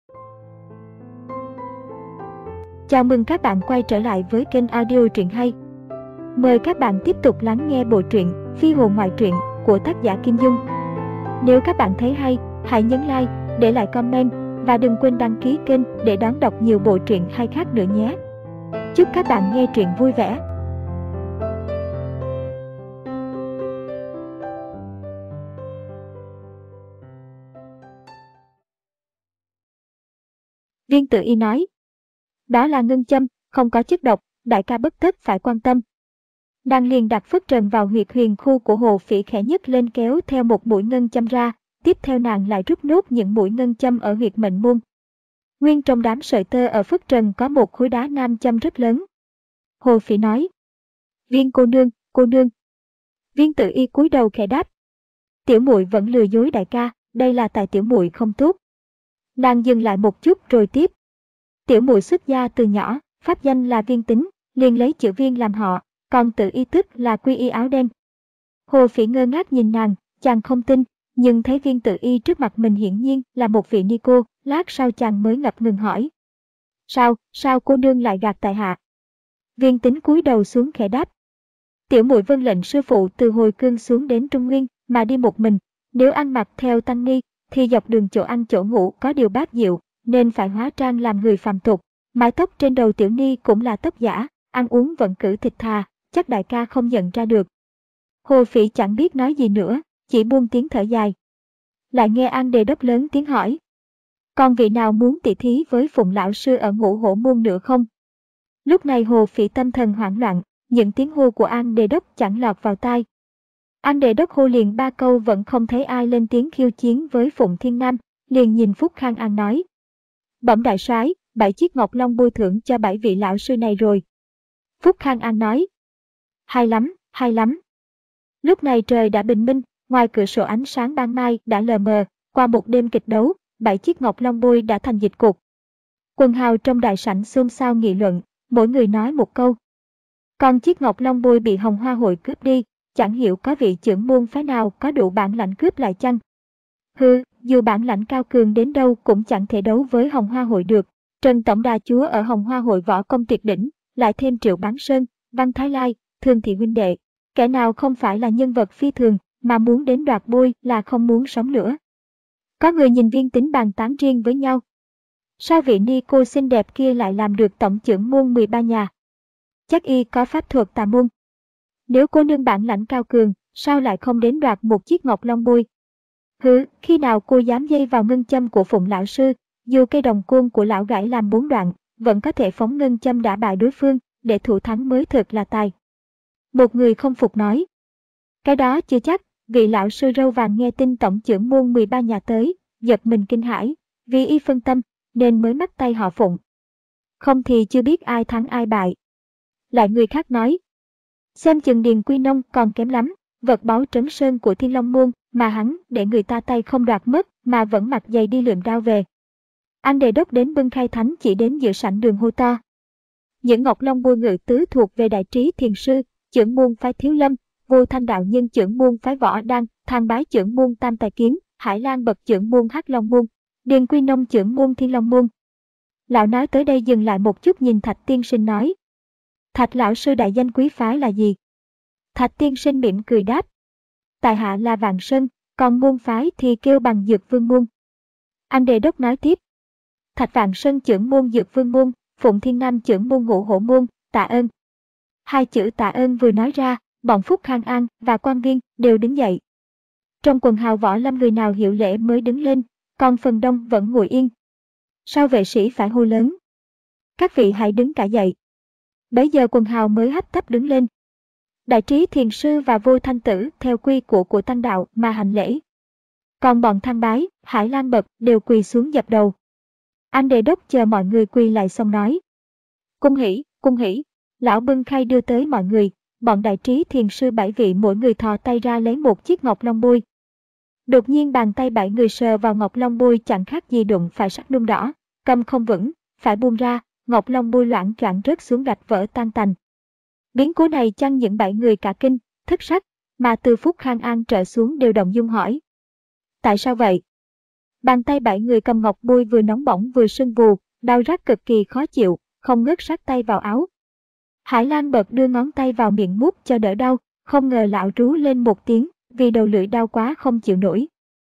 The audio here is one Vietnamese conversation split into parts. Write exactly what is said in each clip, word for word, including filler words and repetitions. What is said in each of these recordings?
Chào mừng các bạn quay trở lại với kênh audio truyện hay. Mời các bạn tiếp tục lắng nghe bộ truyện Phi hồn ngoại truyện của tác giả Kim Dung. Nếu các bạn thấy hay, hãy nhấn like, để lại comment và đừng quên đăng ký kênh để đón đọc nhiều bộ truyện hay khác nữa nhé. Chúc các bạn nghe truyện vui vẻ. Viên Tử Y nói, đó là ngân châm, không có chất độc, đại ca bất tất phải quan tâm. Nàng liền đặt phất trần vào huyệt huyền khu của Hồ Phỉ, khẽ nhấc lên kéo theo một mũi ngân châm ra, tiếp theo nàng lại rút nốt những mũi ngân châm ở huyệt mệnh môn. Nguyên trong đám sợi tơ ở phất trần có một khối đá nam châm rất lớn. Hồ Phỉ nói, Viên cô nương, cô nương. Viên Tử Y cúi đầu khẽ đáp, tiểu muội vẫn lừa dối đại ca, đây là tại tiểu muội không tốt. Nàng dừng lại một chút rồi tiếp, tiểu muội xuất gia từ nhỏ, pháp danh là Viên Tính, liền lấy chữ Viên làm họ, còn Tử Y tức là quy y áo đen. Hồ Phỉ ngơ ngác nhìn nàng, chàng không tin, nhưng thấy Viên Tử Y trước mặt mình hiển nhiên là một vị ni cô, lát sau chàng mới ngập ngừng hỏi, sao, sao cô nương lại gạt tại hạ? Viên Tính cúi đầu xuống khẽ đáp, tiểu muội vâng lệnh sư phụ từ hồi cương xuống đến Trung Nguyên mà đi một mình, nếu ăn mặc theo tăng ni thì dọc đường chỗ ăn chỗ ngủ có điều bát diệu, nên phải hóa trang làm người phàm tục. Mái tóc trên đầu tiểu ni cũng là tóc giả, ăn uống vẫn cử thịt thà, chắc đại ca không nhận ra được. Hồ Phỉ chẳng biết nói gì nữa, chỉ buông tiếng thở dài. Lại nghe An Đề Đốc lớn tiếng hỏi, còn vị nào muốn tỉ thí với Phụng lão sư ở Ngũ Hổ môn nữa không? Lúc này Hồ Phỉ tâm thần hoảng loạn, những tiếng hô của An Đề Đốc chẳng lọt vào tai. An Đề Đốc hô liền ba câu vẫn không thấy ai lên tiếng khiêu chiến với Phụng Thiên Nam, liền nhìn Phúc Khang An nói, bẩm đại soái, bảy chiếc ngọc long bôi thưởng cho bảy vị lão sư này rồi. Phúc Khang An nói, hay lắm, hay lắm. Lúc này trời đã bình minh, ngoài cửa sổ ánh sáng ban mai đã lờ mờ, qua một đêm kịch đấu, bảy chiếc ngọc long bôi đã thành dịch cục. Quần hào trong đại sảnh xôn xao nghị luận, mỗi người nói một câu. Còn chiếc ngọc long bôi bị Hồng Hoa hội cướp đi, chẳng hiểu có vị trưởng môn phái nào có đủ bản lãnh cướp lại chăng? Hừ, dù bản lãnh cao cường đến đâu cũng chẳng thể đấu với Hồng Hoa hội được. Trần Tổng Đà Chúa ở Hồng Hoa hội võ công tuyệt đỉnh, lại thêm Triệu Bán Sơn, Văn Thái Lai, Thường Thị huynh đệ. Kẻ nào không phải là nhân vật phi thường, mà muốn đến đoạt bôi là không muốn sống nữa. Có người nhìn Viên Tính bàn tán riêng với nhau. Sao vị ni cô xinh đẹp kia lại làm được tổng trưởng môn mười ba nhà? Chắc y có pháp thuật tà môn. Nếu cô nương bản lãnh cao cường, sao lại không đến đoạt một chiếc ngọc long bôi? Hứ, khi nào cô dám dây vào ngân châm của Phụng lão sư, dù cây đồng côn của lão gãy làm bốn đoạn, vẫn có thể phóng ngân châm đả bại đối phương, để thủ thắng mới thực là tài. Một người không phục nói, cái đó chưa chắc, vị lão sư râu vàng nghe tin tổng trưởng môn mười ba nhà tới, giật mình kinh hãi, vì y phân tâm, nên mới mắc tay họ Phụng. Không thì chưa biết ai thắng ai bại. Lại người khác nói, xem chừng Điền Quy Nông còn kém lắm, vật báu trấn sơn của Thiên Long môn mà hắn để người ta tay không đoạt mất mà vẫn mặc giày đi lượm đao về. An Đề Đốc đến bưng khai thánh chỉ đến giữa sảnh đường hô to. Những ngọc long bôi ngự tứ thuộc về Đại Trí Thiền Sư, trưởng môn phái Thiếu Lâm, Vô Thanh đạo nhân trưởng môn phái Võ Đăng, Thang Bái trưởng môn Tam Tài Kiếm, Hải Lan bậc trưởng môn Hắc Long môn, Điền Quy Nông trưởng môn Thiên Long môn. Lão nói tới đây dừng lại một chút nhìn Thạch tiên sinh nói, Thạch lão sư đại danh quý phái là gì? Thạch tiên sinh mỉm cười đáp, tại hạ là Vạn Sơn, còn môn phái thì kêu bằng Dược Vương môn. An Đề Đốc nói tiếp, Thạch Vạn Sơn trưởng môn Dược Vương môn, Phụng Thiên Nam trưởng môn Ngũ Hổ môn, tạ ơn. Hai chữ tạ ơn vừa nói ra, bọn Phúc Khang An và quan viên đều đứng dậy. Trong quần hào võ lâm người nào hiểu lễ mới đứng lên, còn phần đông vẫn ngồi yên. Sao vệ sĩ phải hô lớn, các vị hãy đứng cả dậy. Bấy giờ quần hào mới hấp tấp đứng lên. Đại Trí Thiền Sư và Vô Thanh Tử theo quy củ của tăng đạo mà hành lễ. Còn bọn Thang Bái, Hải Lan bậc đều quỳ xuống dập đầu. An Đề Đốc chờ mọi người quỳ lại xong nói, cung hỉ, cung hỉ. Lão bưng khay đưa tới mọi người, bọn Đại Trí Thiền Sư bảy vị mỗi người thò tay ra lấy một chiếc ngọc long bôi. Đột nhiên bàn tay bảy người sờ vào ngọc long bôi chẳng khác gì đụng phải sắt nung đỏ, cầm không vững, phải buông ra, ngọc long bôi loãng choạng rớt xuống gạch vỡ tan tành. Biến cố này chăng những bảy người cả kinh, thất sắc, mà từ Phúc Khang An trở xuống đều động dung hỏi. Tại sao vậy? Bàn tay bảy người cầm ngọc bôi vừa nóng bỏng vừa sưng vù, đau rát cực kỳ khó chịu, không ngớt sát tay vào áo. Hải Lan bật đưa ngón tay vào miệng mút cho đỡ đau, không ngờ lão rú lên một tiếng, vì đầu lưỡi đau quá không chịu nổi.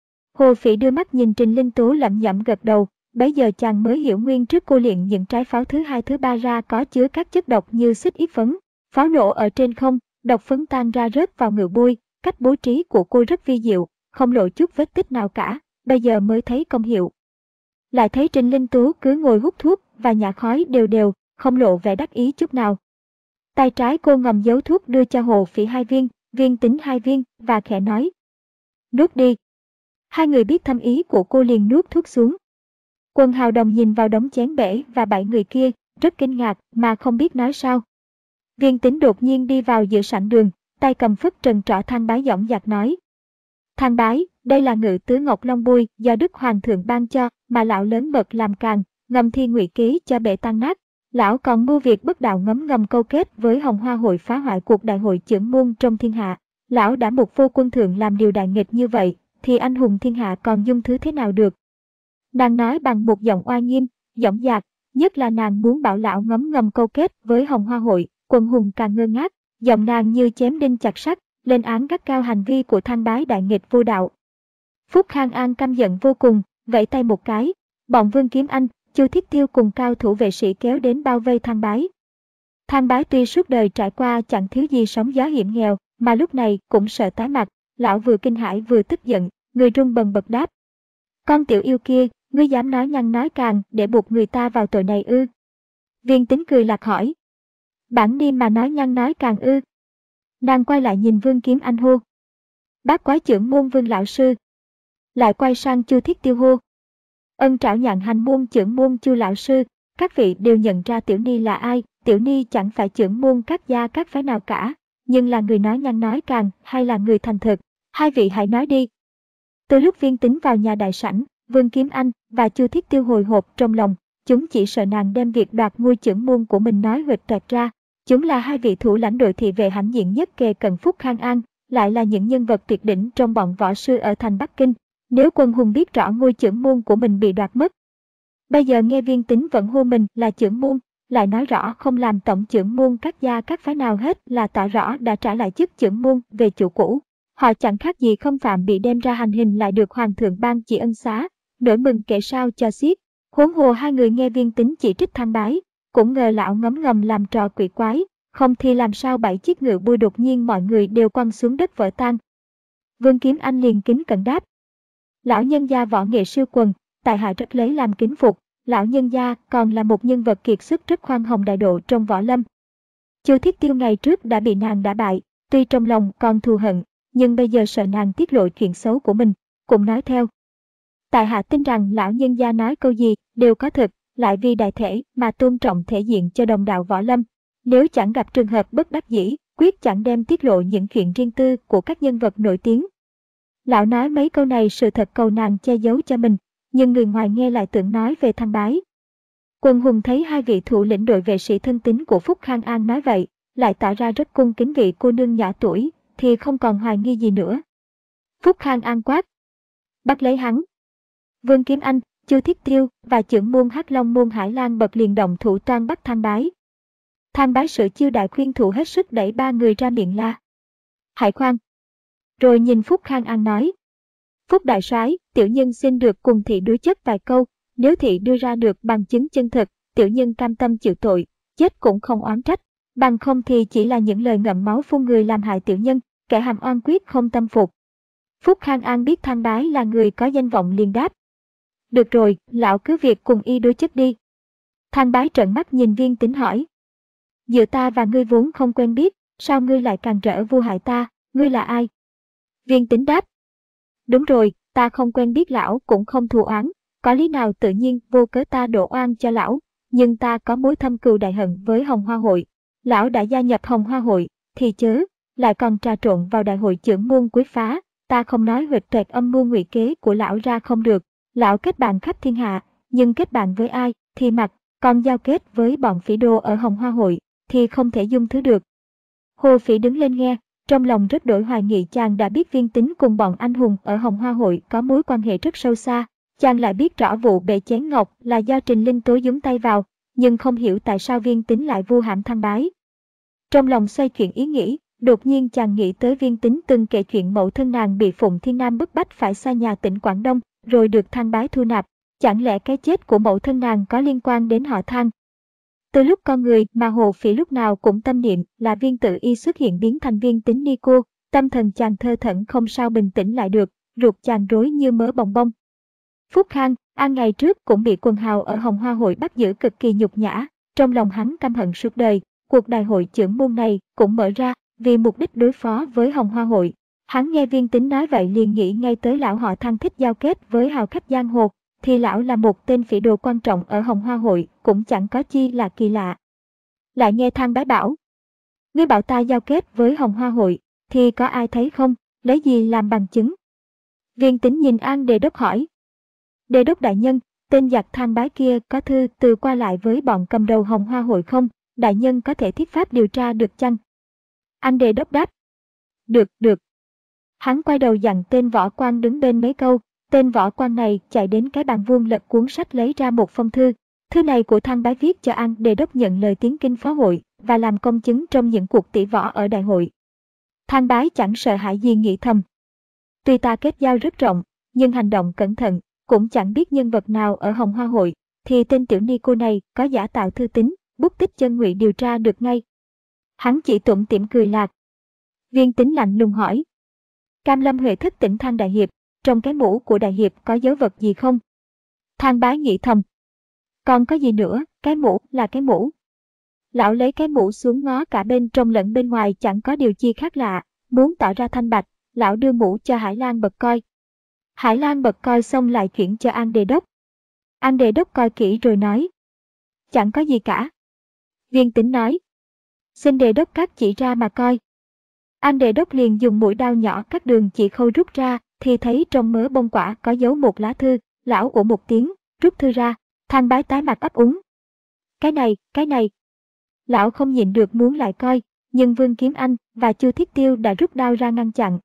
Hồ Phỉ đưa mắt nhìn Trình Linh Tú lẩm nhẩm gật đầu, bấy giờ chàng mới hiểu nguyên trước cô luyện những trái pháo thứ hai thứ ba ra có chứa các chất độc như xích ít phấn. Pháo nổ ở trên không, độc phấn tan ra rớt vào ngự bôi, cách bố trí của cô rất vi diệu, không lộ chút vết tích nào cả, bây giờ mới thấy công hiệu. Lại thấy Trình Linh Tú cứ ngồi hút thuốc và nhả khói đều đều, không lộ vẻ đắc ý chút nào. Tay trái cô ngầm giấu thuốc đưa cho Hồ Phỉ hai viên, Viên Tính hai viên và khẽ nói: nuốt đi. Hai người biết thâm ý của cô liền nuốt thuốc xuống. Quân Hào Đồng nhìn vào đống chén bể và bảy người kia, rất kinh ngạc mà không biết nói sao. Viên Tính đột nhiên đi vào giữa sảnh đường, tay cầm phất trần trỏ Thang Bái dõng dạc nói: Thang Bái, đây là ngự tứ Ngọc Long Bôi do Đức Hoàng thượng ban cho, mà lão lớn mật làm càng, ngầm thi ngụy ký cho bể tan nát. Lão còn mưu việc bất đạo ngấm ngầm câu kết với Hồng Hoa hội phá hoại cuộc đại hội chưởng môn trong thiên hạ. Lão đã buộc vô quân thượng làm điều đại nghịch như vậy, thì anh hùng thiên hạ còn dung thứ thế nào được. Nàng nói bằng một giọng oai nghiêm, dõng dạc, nhất là nàng muốn bảo lão ngấm ngầm câu kết với Hồng Hoa hội. Quần hùng càng ngơ ngác, giọng nàng như chém đinh chặt sắt, lên án gắt cao hành vi của Thang Bái đại nghịch vô đạo. Phúc Khang An căm giận vô cùng, vẫy tay một cái, bọn Vương Kiếm Anh, Chu Thiết Tiêu cùng cao thủ vệ sĩ kéo đến bao vây Thang Bái. Thang Bái tuy suốt đời trải qua chẳng thiếu gì sóng gió hiểm nghèo, mà lúc này cũng sợ tái mặt, lão vừa kinh hãi vừa tức giận, người run bần bật đáp: Con tiểu yêu kia, ngươi dám nói nhăng nói càng để buộc người ta vào tội này ư? Viên Tính cười lạc hỏi: Bản Niêm mà nói nhăng nói càng ư? Nàng quay lại nhìn Vương Kiếm Anh hô: Bác Quái Chưởng môn Vương lão sư. Lại quay sang Chu Thiết Tiêu hô: Ân Trảo Nhạn Hành môn Chưởng môn Chu lão sư. Các vị đều nhận ra Tiểu Ni là ai. Tiểu Ni chẳng phải chưởng môn các gia các phái nào cả, nhưng là người nói nhăng nói càng hay là người thành thực? Hai vị hãy nói đi. Từ lúc Viên Tính vào nhà đại sảnh, Vương Kiếm Anh và Chu Thiết Tiêu hồi hộp trong lòng, chúng chỉ sợ nàng đem việc đoạt ngôi chưởng môn của mình nói huỵch toẹt ra. Chúng là hai vị thủ lãnh đội thị vệ hãnh diện nhất kề cận Phúc Khang An, lại là những nhân vật tuyệt đỉnh trong bọn võ sư ở thành Bắc Kinh. Nếu quân hùng biết rõ ngôi chưởng môn của mình bị đoạt mất, bây giờ nghe Viên Tính vẫn hô mình là chưởng môn, lại nói rõ không làm tổng chưởng môn các gia các phái nào hết, là tỏ rõ đã trả lại chức chưởng môn về chủ cũ. Họ chẳng khác gì không phạm bị đem ra hành hình lại được hoàng thượng ban chỉ ân xá, nỗi mừng kể sao cho xiết. Huống hồ hai người nghe Viên Tính chỉ trích Thang Bái, cũng ngờ lão ngấm ngầm làm trò quỷ quái, không thì làm sao bảy chiếc ngựa bôi đột nhiên mọi người đều quăng xuống đất vỡ tan. Vương Kiếm Anh liền kính cẩn đáp: Lão nhân gia võ nghệ siêu quần, tại hạ rất lấy làm kính phục. Lão nhân gia còn là một nhân vật kiệt xuất rất khoan hồng đại độ trong võ lâm. Chu Thiết Tiêu ngày trước đã bị nàng đả bại, tuy trong lòng còn thù hận, nhưng bây giờ sợ nàng tiết lộ chuyện xấu của mình, cũng nói theo: Tại hạ tin rằng lão nhân gia nói câu gì đều có thực, lại vì đại thể mà tôn trọng thể diện cho đồng đạo võ lâm. Nếu chẳng gặp trường hợp bất đắc dĩ, quyết chẳng đem tiết lộ những chuyện riêng tư của các nhân vật nổi tiếng. Lão nói mấy câu này sự thật cầu nàng che giấu cho mình, nhưng người ngoài nghe lại tưởng nói về Thang Bái. Quần hùng thấy hai vị thủ lĩnh đội vệ sĩ thân tín của Phúc Khang An nói vậy, lại tỏ ra rất cung kính vị cô nương nhỏ tuổi, thì không còn hoài nghi gì nữa. Phúc Khang An quát: Bắt lấy hắn! Vương Kiếm Anh, Chu Thiết Tiêu và chưởng môn Hắc Long môn Hải Lan bật liền động thủ toan bắt Thang Bái. Thang Bái sự chiêu đại khuyên thủ hết sức đẩy ba người ra miệng la: Hãy khoan! Rồi nhìn Phúc Khang An nói: Phúc đại soái, tiểu nhân xin được cùng thị đối chất vài câu, nếu thị đưa ra được bằng chứng chân thực, tiểu nhân cam tâm chịu tội, chết cũng không oán trách, bằng không thì chỉ là những lời ngậm máu phun người làm hại tiểu nhân, kẻ hàm oan quyết không tâm phục. Phúc Khang An biết Thang Bái là người có danh vọng liền đáp: Được rồi, lão cứ việc cùng y đối chất đi. Thang Bái trợn mắt nhìn Viên Tính hỏi: Giữa ta và ngươi vốn không quen biết, sao ngươi lại càn rỡ vu hại ta, ngươi là ai? Viên Tính đáp: Đúng rồi, ta không quen biết lão cũng không thù oán, có lý nào tự nhiên vô cớ ta đổ oan cho lão, nhưng ta có mối thâm cừu đại hận với Hồng Hoa hội. Lão đã gia nhập Hồng Hoa hội, thì chớ, lại còn trà trộn vào đại hội chưởng môn quấy phá, ta không nói huỵch toẹt âm mưu ngụy kế của lão ra không được. Lão kết bạn khắp thiên hạ, nhưng kết bạn với ai thì mặc, còn giao kết với bọn phỉ đô ở Hồng Hoa hội thì không thể dung thứ được. Hồ Phỉ đứng lên nghe, trong lòng rất đổi hoài nghị chàng đã biết Viên Tính cùng bọn anh hùng ở Hồng Hoa hội có mối quan hệ rất sâu xa, Chàng lại biết rõ vụ bể chén ngọc là do Trình Linh Tố nhúng tay vào, nhưng không hiểu tại sao Viên Tính lại vu hãm Thang Bái. Trong lòng xoay chuyển ý nghĩ, đột nhiên chàng nghĩ tới Viên Tính từng kể chuyện mẫu thân nàng bị Phụng Thiên Nam bức bách phải xa nhà tỉnh Quảng Đông, rồi được Thang Bái thu nạp. Chẳng lẽ cái chết của mẫu thân nàng có liên quan đến họ Thang? Từ lúc con người mà Hồ Phỉ lúc nào cũng tâm niệm là Viên Tử Y xuất hiện biến thành Viên Tính ni cô, tâm thần chàng thơ thẩn không sao bình tĩnh lại được, ruột chàng rối như mớ bồng bông. Phúc Khang An ngày trước cũng bị quần hào ở Hồng Hoa Hội bắt giữ cực kỳ nhục nhã, trong lòng hắn căm hận suốt đời. Cuộc đại hội chưởng môn này cũng mở ra vì mục đích đối phó với Hồng Hoa Hội. Hắn nghe Viên Tính nói vậy liền nghĩ ngay tới lão họ Thang thích giao kết với hào khách giang hồ, thì lão là một tên phỉ đồ quan trọng ở Hồng Hoa Hội cũng chẳng có chi là kỳ lạ. Lại nghe Thang Bái bảo, ngươi bảo ta giao kết với Hồng Hoa Hội, thì có ai thấy không, lấy gì làm bằng chứng? Viên Tính nhìn An Đề Đốc hỏi, Đề Đốc đại nhân, tên giặc Thang Bái kia có thư từ qua lại với bọn cầm đầu Hồng Hoa Hội không? Đại nhân có thể thiết pháp điều tra được chăng? An Đề Đốc đáp, được, được. Hắn quay đầu dặn tên võ quan đứng bên mấy câu. Tên võ quan này chạy đến cái bàn vuông lật cuốn sách lấy ra một phong thư. Thư này của Thang Bái viết cho An Đề Đốc nhận lời tiến kinh phó hội và làm công chứng trong những cuộc tỷ võ ở đại hội. Thang Bái chẳng sợ hãi gì nghĩ thầm. Tuy ta kết giao rất rộng, nhưng hành động cẩn thận, cũng chẳng biết nhân vật nào ở Hồng Hoa Hội, thì tên tiểu ni cô này có giả tạo thư tín, bút tích chân ngụy điều tra được ngay. Hắn chỉ tủm tỉm cười lạc. Viên Tính lạnh lùng hỏi, Cam Lâm Huệ thức tỉnh Thang đại hiệp, trong cái mũ của đại hiệp có dấu vật gì không? Thang Bái nghĩ thầm, còn có gì nữa, cái mũ là cái mũ. Lão lấy cái mũ xuống ngó cả bên trong lẫn bên ngoài chẳng có điều chi khác lạ, muốn tỏ ra thanh bạch, lão đưa mũ cho Hải Lan bật coi. Hải Lan bật coi xong lại chuyển cho An Đề Đốc. An Đề Đốc coi kỹ rồi nói, chẳng có gì cả. Viên Tính nói, xin Đề Đốc cắt chỉ ra mà coi. An Đề Đốc liền dùng mũi dao nhỏ cắt đường chỉ khâu rút ra, thì thấy trong mớ bông quả có dấu một lá thư. Lão ủa một tiếng, rút thư ra. Thang Bái tái mặt ấp úng. Cái này, cái này. Lão không nhịn được muốn lại coi, nhưng Vương Kiếm Anh và Chu Thiết Tiêu đã rút đao ra ngăn chặn.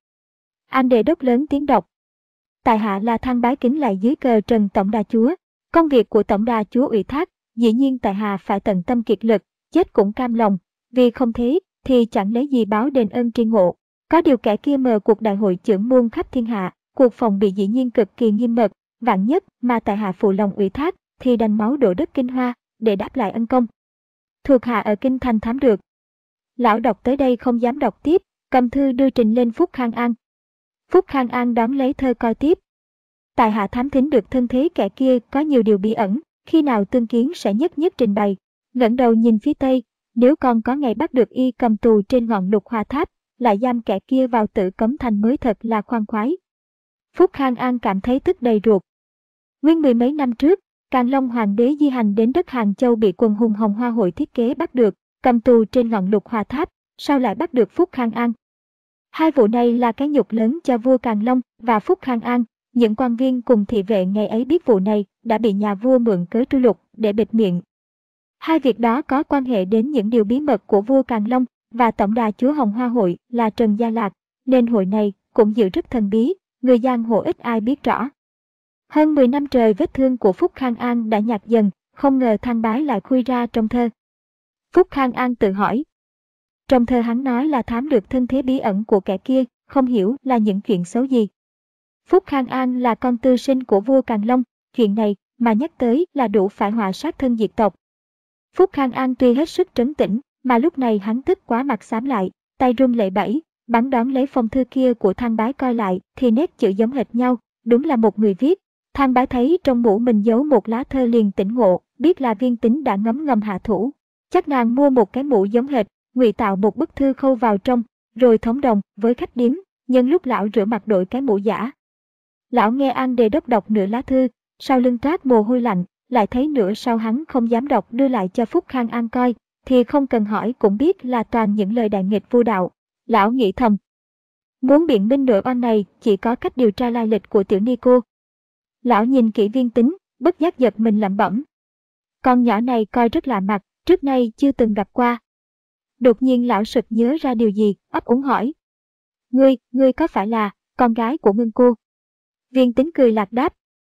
An Đề Đốc lớn tiếng đọc, tại hạ là Thang Bái kính lại dưới cờ Trần Tổng Đà Chúa. Công việc của Tổng Đà Chúa ủy thác, dĩ nhiên tại hạ phải tận tâm kiệt lực, chết cũng cam lòng. Vì không thế, thì chẳng lấy gì báo đền ơn tri ngộ. Có điều kẻ kia mờ cuộc đại hội chưởng môn khắp thiên hạ, cuộc phòng bị dĩ nhiên cực kỳ nghiêm mật, vạn nhất mà tại hạ phụ lòng ủy thác, thì đành máu đổ đất Kinh Hoa, để đáp lại ân công. Thuộc hạ ở Kinh Thành thám được. Lão đọc tới đây không dám đọc tiếp, cầm thư đưa trình lên Phúc Khang An. Phúc Khang An đón lấy thơ coi tiếp. Tại hạ thám thính được thân thế kẻ kia có nhiều điều bí ẩn, khi nào tương kiến sẽ nhất nhất trình bày. Ngẩng đầu nhìn phía tây, nếu còn có ngày bắt được y cầm tù trên ngọn Lục Hoa Tháp, lại giam kẻ kia vào Tử Cấm Thành mới thật là khoan khoái. Phúc Khang An cảm thấy tức đầy ruột. Nguyên mười mấy năm trước, Càn Long Hoàng đế di hành đến đất Hàng Châu bị quần hùng Hồng Hoa Hội thiết kế bắt được, cầm tù trên ngọn Lục Hoa Tháp, sao lại bắt được Phúc Khang An? Hai vụ này là cái nhục lớn cho vua Càn Long và Phúc Khang An. Những quan viên cùng thị vệ ngày ấy biết vụ này đã bị nhà vua mượn cớ tru lục để bịt miệng. Hai việc đó có quan hệ đến những điều bí mật của vua Càn Long và Tổng Đà Chúa Hồng Hoa Hội là Trần Gia Lạc, nên hội này cũng giữ rất thần bí, người giang hồ ít ai biết rõ. Hơn mười năm trời vết thương của Phúc Khang An đã nhạt dần, không ngờ Thang Bái lại khui ra trong thơ. Phúc Khang An tự hỏi. Trong thơ hắn nói là thám được thân thế bí ẩn của kẻ kia, không hiểu là những chuyện xấu gì. Phúc Khang An là con tư sinh của vua Càn Long, chuyện này mà nhắc tới là đủ phải họa sát thân diệt tộc. Phúc Khang An tuy hết sức trấn tĩnh, mà lúc này hắn tức quá mặt xám lại, tay run lẩy bẩy, bắn đón lấy phong thư kia của Thang Bái coi lại thì nét chữ giống hệt nhau, đúng là một người viết. Thang Bái thấy trong mũ mình giấu một lá thơ liền tỉnh ngộ, biết là Viên Tính đã ngấm ngầm hạ thủ. Chắc nàng mua một cái mũ giống hệt, ngụy tạo một bức thư khâu vào trong, rồi thống đồng với khách điếm, nhân lúc lão rửa mặt đội cái mũ giả. Lão nghe An Đề Đốc đọc nửa lá thư, sau lưng toát mồ hôi lạnh, lại thấy nửa sau hắn không dám đọc đưa lại cho Phúc Khang An coi, thì không cần hỏi cũng biết là toàn những lời đại nghịch vô đạo. Lão nghĩ thầm, muốn biện minh nửa oan này chỉ có cách điều tra lai lịch của tiểu ni cô. Lão nhìn kỹ Viên Tính, bất giác giật mình lẩm bẩm. Con nhỏ này coi rất lạ mặt, trước nay chưa từng gặp qua. Đột nhiên lão sực nhớ ra điều gì, ấp úng hỏi. Ngươi, ngươi có phải là con gái của Ngân cô? Viên Tính cười lạc đáp.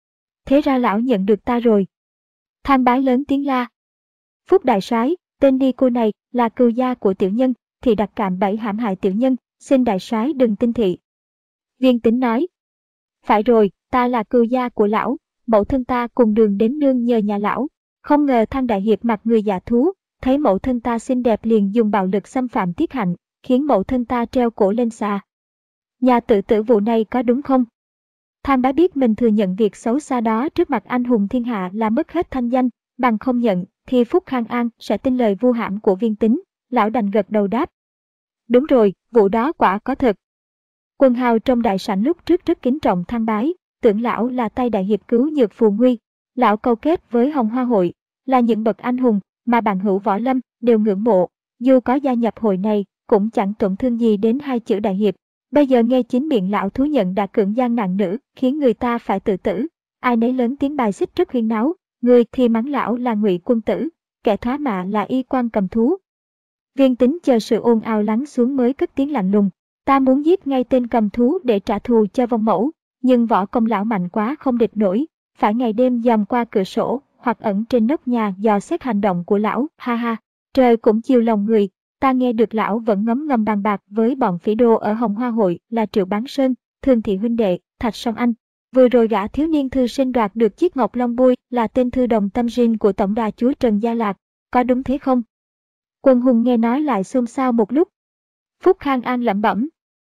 Thế ra lão nhận được ta rồi. Thang Bái lớn tiếng la. Phúc đại soái, tên đi cô này là cừu gia của tiểu nhân, thì đặt cạm bẫy hãm hại tiểu nhân, xin đại soái đừng tin thị. Viên Tính nói. Phải rồi, ta là cừu gia của lão, mẫu thân ta cùng đường đến nương nhờ nhà lão. Không ngờ Thang đại hiệp mặt người dạ thú, thấy mẫu thân ta xinh đẹp liền dùng bạo lực xâm phạm Tiết Hạnh, khiến mẫu thân ta treo cổ lên xà. Nhà tự tử vụ này có đúng không? Thang Bái biết mình thừa nhận việc xấu xa đó trước mặt anh hùng thiên hạ là mất hết thanh danh, bằng không nhận thì Phúc Khang An sẽ tin lời vu hãm của Viên Tính. Lão đành gật đầu đáp. Đúng rồi, vụ đó quả có thật. Quần hào trong đại sảnh lúc trước rất kính trọng Thang Bái, tưởng lão là tay đại hiệp cứu nhược phù nguy. Lão câu kết với Hồng Hoa hội, là những bậc anh hùng mà bạn hữu võ lâm đều ngưỡng mộ, dù có gia nhập hội này cũng chẳng tổn thương gì đến hai chữ đại hiệp. Bây giờ nghe chính miệng lão thú nhận đã cưỡng gian nạn nữ, khiến người ta phải tự tử. Ai nấy lớn tiếng bài xích rất huyên náo, người thì mắng lão là Ngụy quân tử, kẻ thoá mạ là y quan cầm thú. Viên Tính chờ sự ồn ào lắng xuống mới cất tiếng lạnh lùng. Ta muốn giết ngay tên cầm thú để trả thù cho vong mẫu, nhưng võ công lão mạnh quá không địch nổi, phải ngày đêm dòm qua cửa sổ hoặc ẩn trên nóc nhà dò xét hành động của lão. Ha ha, trời cũng chiều lòng người. Ta nghe được lão vẫn ngấm ngầm bàn bạc với bọn phỉ đô ở Hồng Hoa hội là Triệu Bán Sơn, Thường Thị huynh đệ, Thạch Song Anh. Vừa rồi gã thiếu niên thư sinh đoạt được chiếc ngọc long bui là tên thư đồng tâm Jin của tổng đà chúa Trần Gia Lạc, có đúng thế không? Quân hùng nghe nói lại xôn xao một lúc. Phúc Khang An lẩm bẩm.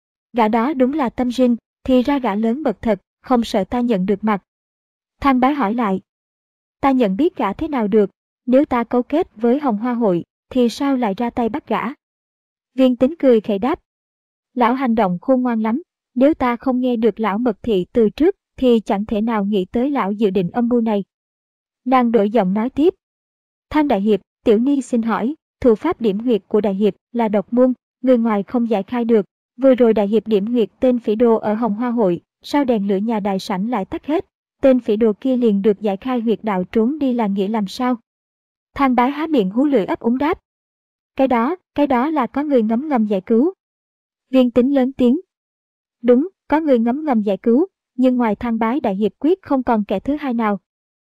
Gã đó đúng là tâm Jin, thì ra gã lớn bậc thật, không sợ ta nhận được mặt. Thang Bái hỏi lại. Ta nhận biết gã thế nào được, nếu ta cấu kết với Hồng Hoa hội, thì sao lại ra tay bắt gã? Viên Tính cười khẩy đáp. Lão hành động khôn ngoan lắm, nếu ta không nghe được lão mật thị từ trước, thì chẳng thể nào nghĩ tới lão dự định âm mưu này. Nàng đổi giọng nói tiếp. Thang đại hiệp, tiểu ni xin hỏi, thủ pháp điểm huyệt của đại hiệp là độc môn, người ngoài không giải khai được. Vừa rồi đại hiệp điểm huyệt tên phỉ đồ ở Hồng Hoa hội, sao đèn lửa nhà đại sảnh lại tắt hết? Tên phỉ đồ kia liền được giải khai huyệt đạo trốn đi là nghĩa làm sao? Thang Bái há miệng hú lưỡi ấp úng đáp. Cái đó, cái đó là có người ngấm ngầm giải cứu. Viên Tính lớn tiếng. Đúng, có người ngấm ngầm giải cứu, nhưng ngoài Thang Bái đại hiệp quyết không còn kẻ thứ hai nào.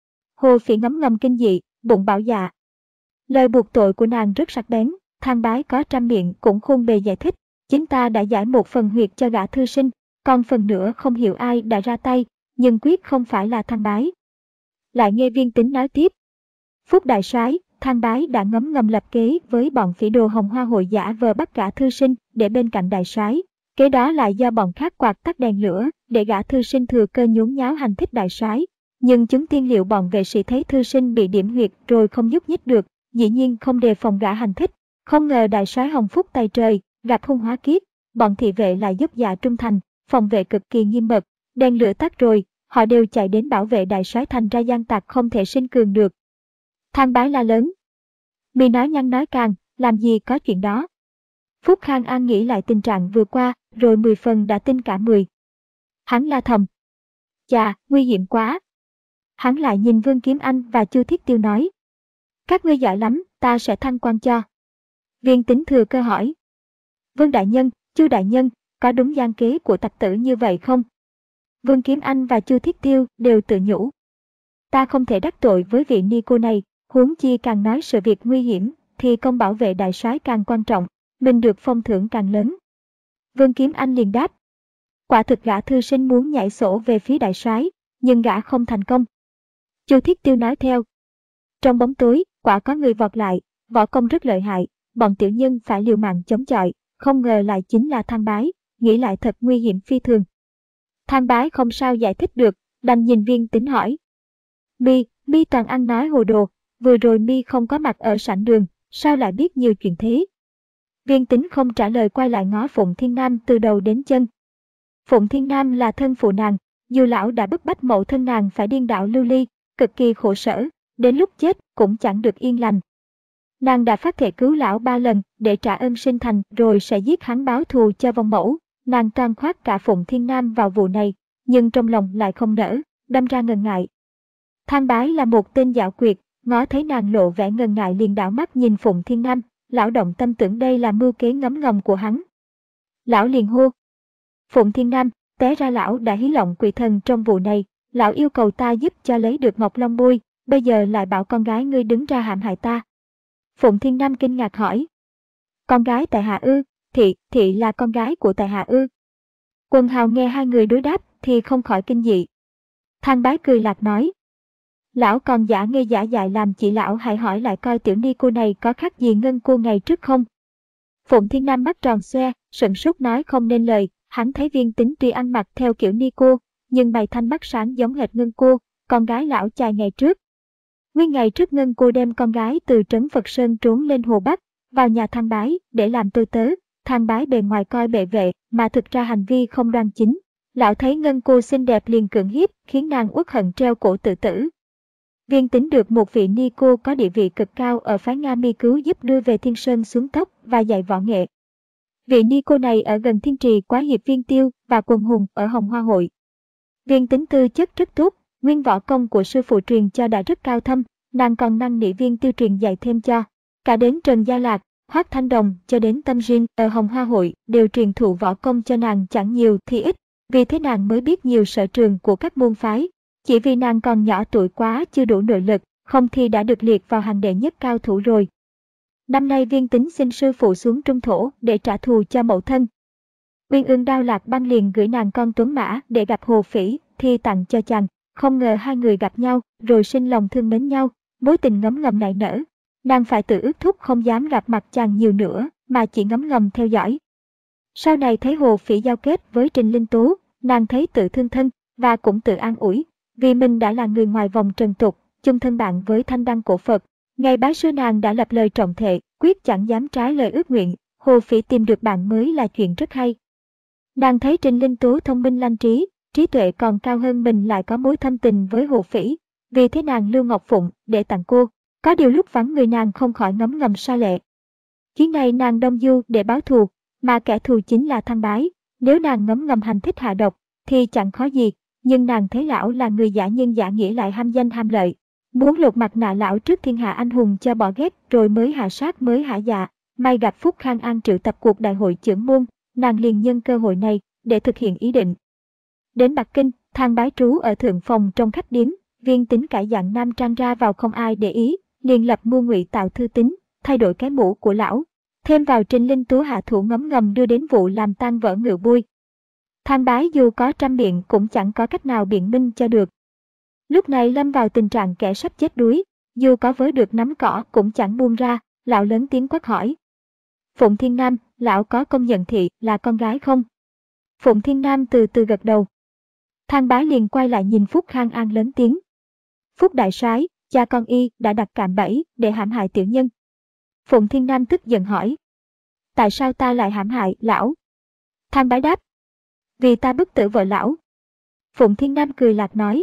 Hồ Phỉ ngấm ngầm kinh dị, bụng bảo dạ. Lời buộc tội của nàng rất sắc bén, Thang Bái có trăm miệng cũng khôn bề giải thích. Chính ta đã giải một phần huyệt cho gã thư sinh, còn phần nữa không hiểu ai đã ra tay, nhưng quyết không phải là Thang Bái. Lại nghe Viên Tính nói tiếp. Phúc đại soái, Thang Bái đã ngấm ngầm lập kế với bọn phỉ đồ Hồng Hoa hội giả vờ bắt gã thư sinh để bên cạnh đại soái. Kế đó lại do bọn khác quạt tắt đèn lửa để gã thư sinh thừa cơ nhốn nháo hành thích đại soái. Nhưng chúng tiên liệu bọn vệ sĩ thấy thư sinh bị điểm huyệt rồi không nhúc nhích được, dĩ nhiên không đề phòng gã hành thích. Không ngờ đại soái Hồng Phúc tay trời, gặp hung hóa kiếp, bọn thị vệ lại dốc dạ trung thành, phòng vệ cực kỳ nghiêm mật. Đèn lửa tắt rồi, họ đều chạy đến bảo vệ đại soái, thành ra gian tặc không thể sinh cường được. Thang Bái la lớn. Mi nói nhăng nói càng, làm gì có chuyện đó. Phúc Khang An nghĩ lại tình trạng vừa qua, rồi mười phần đã tin cả mười. Hắn la thầm. Chà, nguy hiểm quá. Hắn lại nhìn Vương Kiếm Anh và Chu Thiết Tiêu nói. Các ngươi giỏi lắm, ta sẽ thăng quan cho. Viên Tính thừa cơ hỏi. Vương đại nhân, Chu đại nhân, có đúng gian kế của tặc tử như vậy không? Vương Kiếm Anh và Chu Thiết Tiêu đều tự nhủ. Ta không thể đắc tội với vị ni cô này, huống chi càng nói sự việc nguy hiểm, thì công bảo vệ đại soái càng quan trọng, mình được phong thưởng càng lớn. Vương Kiếm Anh liền đáp. Quả thực gã thư sinh muốn nhảy sổ về phía đại soái, nhưng gã không thành công. Chu Thiết Tiêu nói theo. Trong bóng tối, quả có người vọt lại, võ công rất lợi hại, bọn tiểu nhân phải liều mạng chống chọi, không ngờ lại chính là Thang Bái, nghĩ lại thật nguy hiểm phi thường. Thang Bái không sao giải thích được, đành nhìn Viên Tính hỏi. Mi, Mi toàn ăn nói hồ đồ, vừa rồi Mi không có mặt ở sảnh đường, sao lại biết nhiều chuyện thế? Viên Tính không trả lời, quay lại ngó Phụng Thiên Nam từ đầu đến chân. Phụng Thiên Nam là thân phụ nàng, dù lão đã bức bách mẫu thân nàng phải điên đạo lưu ly, cực kỳ khổ sở, đến lúc chết cũng chẳng được yên lành. Nàng đã phát thệ cứu lão ba lần để trả ơn sinh thành, rồi sẽ giết hắn báo thù cho vong mẫu. Nàng toan khoác cả Phụng Thiên Nam vào vụ này, nhưng trong lòng lại không nỡ, đâm ra ngần ngại. Thang Bái là một tên dạo quyệt, ngó thấy nàng lộ vẻ ngần ngại liền đảo mắt nhìn Phụng Thiên Nam, lão động tâm tưởng đây là mưu kế ngấm ngầm của hắn. Lão liền hô. Phụng Thiên Nam, té ra lão đã hí lộng quỷ thần trong vụ này, Lão yêu cầu ta giúp cho lấy được Ngọc Long Bôi, bây giờ lại bảo con gái ngươi đứng ra hãm hại ta. Phụng Thiên Nam kinh ngạc hỏi. Con gái tại hạ ư? Thị, thị là con gái của tại hạ ư? Quần hào nghe hai người đối đáp thì không khỏi kinh dị. Thang Bái cười lạc nói. Lão còn giả ngây giả dại làm chị lão hãy hỏi lại coi tiểu ni cô này có khác gì Ngân cô ngày trước không? Phụng Thiên Nam mắt tròn xoe, sửng sốt nói không nên lời, hắn thấy Viên Tính tuy ăn mặc theo kiểu ni cô, nhưng mày thanh mắt sáng giống hệt Ngân cô, con gái lão chài ngày trước. Nguyên ngày trước Ngân cô đem con gái từ trấn Phật Sơn trốn lên Hồ Bắc, vào nhà Thang Bái để làm tôi tớ. Thang Bái bề ngoài coi bệ vệ, mà thực ra hành vi không đoan chính. Lão thấy Ngân cô xinh đẹp liền cưỡng hiếp, khiến nàng uất hận treo cổ tự tử. Viên Tính được một vị ni cô có địa vị cực cao ở phái Nga Mi cứu giúp đưa về Thiên Sơn xuống tóc và dạy võ nghệ. Vị ni cô này ở gần Thiên Trì Quá Hiệp Viên Tiêu và Quần Hùng ở Hồng Hoa Hội. Viên Tính tư chất rất tốt, nguyên võ công của sư phụ truyền cho đã rất cao thâm, nàng còn năn nỉ Viên Tiêu truyền dạy thêm cho. Cả đến Trần Gia Lạc, Hoắc Thanh Đồng cho đến Tâm Jin ở Hồng Hoa Hội đều truyền thụ võ công cho nàng chẳng nhiều thì ít, vì thế nàng mới biết nhiều sở trường của các môn phái. Chỉ vì nàng còn nhỏ tuổi quá chưa đủ nội lực, không thì đã được liệt vào hàng đệ nhất cao thủ rồi. Năm nay Viên Tính xin sư phụ xuống Trung Thổ để trả thù cho mẫu thân. Uyên Ương Đao Lạc Băng liền gửi nàng con tuấn mã để gặp Hồ Phỉ, thi tặng cho chàng. Không ngờ hai người gặp nhau, rồi sinh lòng thương mến nhau, mối tình ngấm ngầm nảy nở. Nàng phải tự ước thúc không dám gặp mặt chàng nhiều nữa, mà chỉ ngấm ngầm theo dõi. Sau này thấy Hồ Phỉ giao kết với Trình Linh Tú, nàng thấy tự thương thân, và cũng tự an ủi, vì mình đã là người ngoài vòng trần tục, chung thân bạn với thanh đăng cổ Phật. Ngày bái sư nàng đã lập lời trọng thệ, quyết chẳng dám trái lời ước nguyện. Hồ Phỉ tìm được bạn mới là chuyện rất hay. Nàng thấy Trình Linh Tú thông minh lanh trí, trí tuệ còn cao hơn mình lại có mối thâm tình với Hồ Phỉ, vì thế nàng lưu Ngọc Phụng để tặng cô. Có điều lúc vắng người nàng không khỏi ngấm ngầm sa lệ. Chuyến này nàng đông du để báo thù, mà kẻ thù chính là Thang Bái. Nếu nàng ngấm ngầm hành thích hạ độc, thì chẳng khó gì, nhưng nàng thấy lão là người giả nhân giả nghĩa lại ham danh ham lợi. Muốn lột mặt nạ lão trước thiên hạ anh hùng cho bỏ ghét rồi mới hạ sát mới hả dạ. May gặp Phúc Khang An triệu tập cuộc đại hội chưởng môn, nàng liền nhân cơ hội này để thực hiện ý định. Đến Bắc Kinh, Thang Bái trú ở thượng phòng trong khách điếm, Viên Tính cải dạng nam trang ra vào không ai để ý, liền lập mưu ngụy tạo thư tín, thay đổi cái mũ của lão, thêm vào Trình Linh Tú hạ thủ ngấm ngầm đưa đến vụ làm tan vỡ Ngự Bui. Thang Bái dù có trăm biện cũng chẳng có cách nào biện minh cho được. Lúc này lâm vào tình trạng kẻ sắp chết đuối, dù có với được nắm cỏ cũng chẳng buông ra, lão lớn tiếng quát hỏi. Phụng Thiên Nam, lão có công nhận thị là con gái không? Phụng Thiên Nam từ từ gật đầu. Thang Bái liền quay lại nhìn Phúc Khang An lớn tiếng. Phúc đại soái, cha con y đã đặt cạm bẫy để hãm hại tiểu nhân. Phụng Thiên Nam tức giận hỏi. Tại sao ta lại hãm hại lão? Thang Bái đáp. Vì ta bức tử vợ lão. Phụng Thiên Nam cười lạc nói.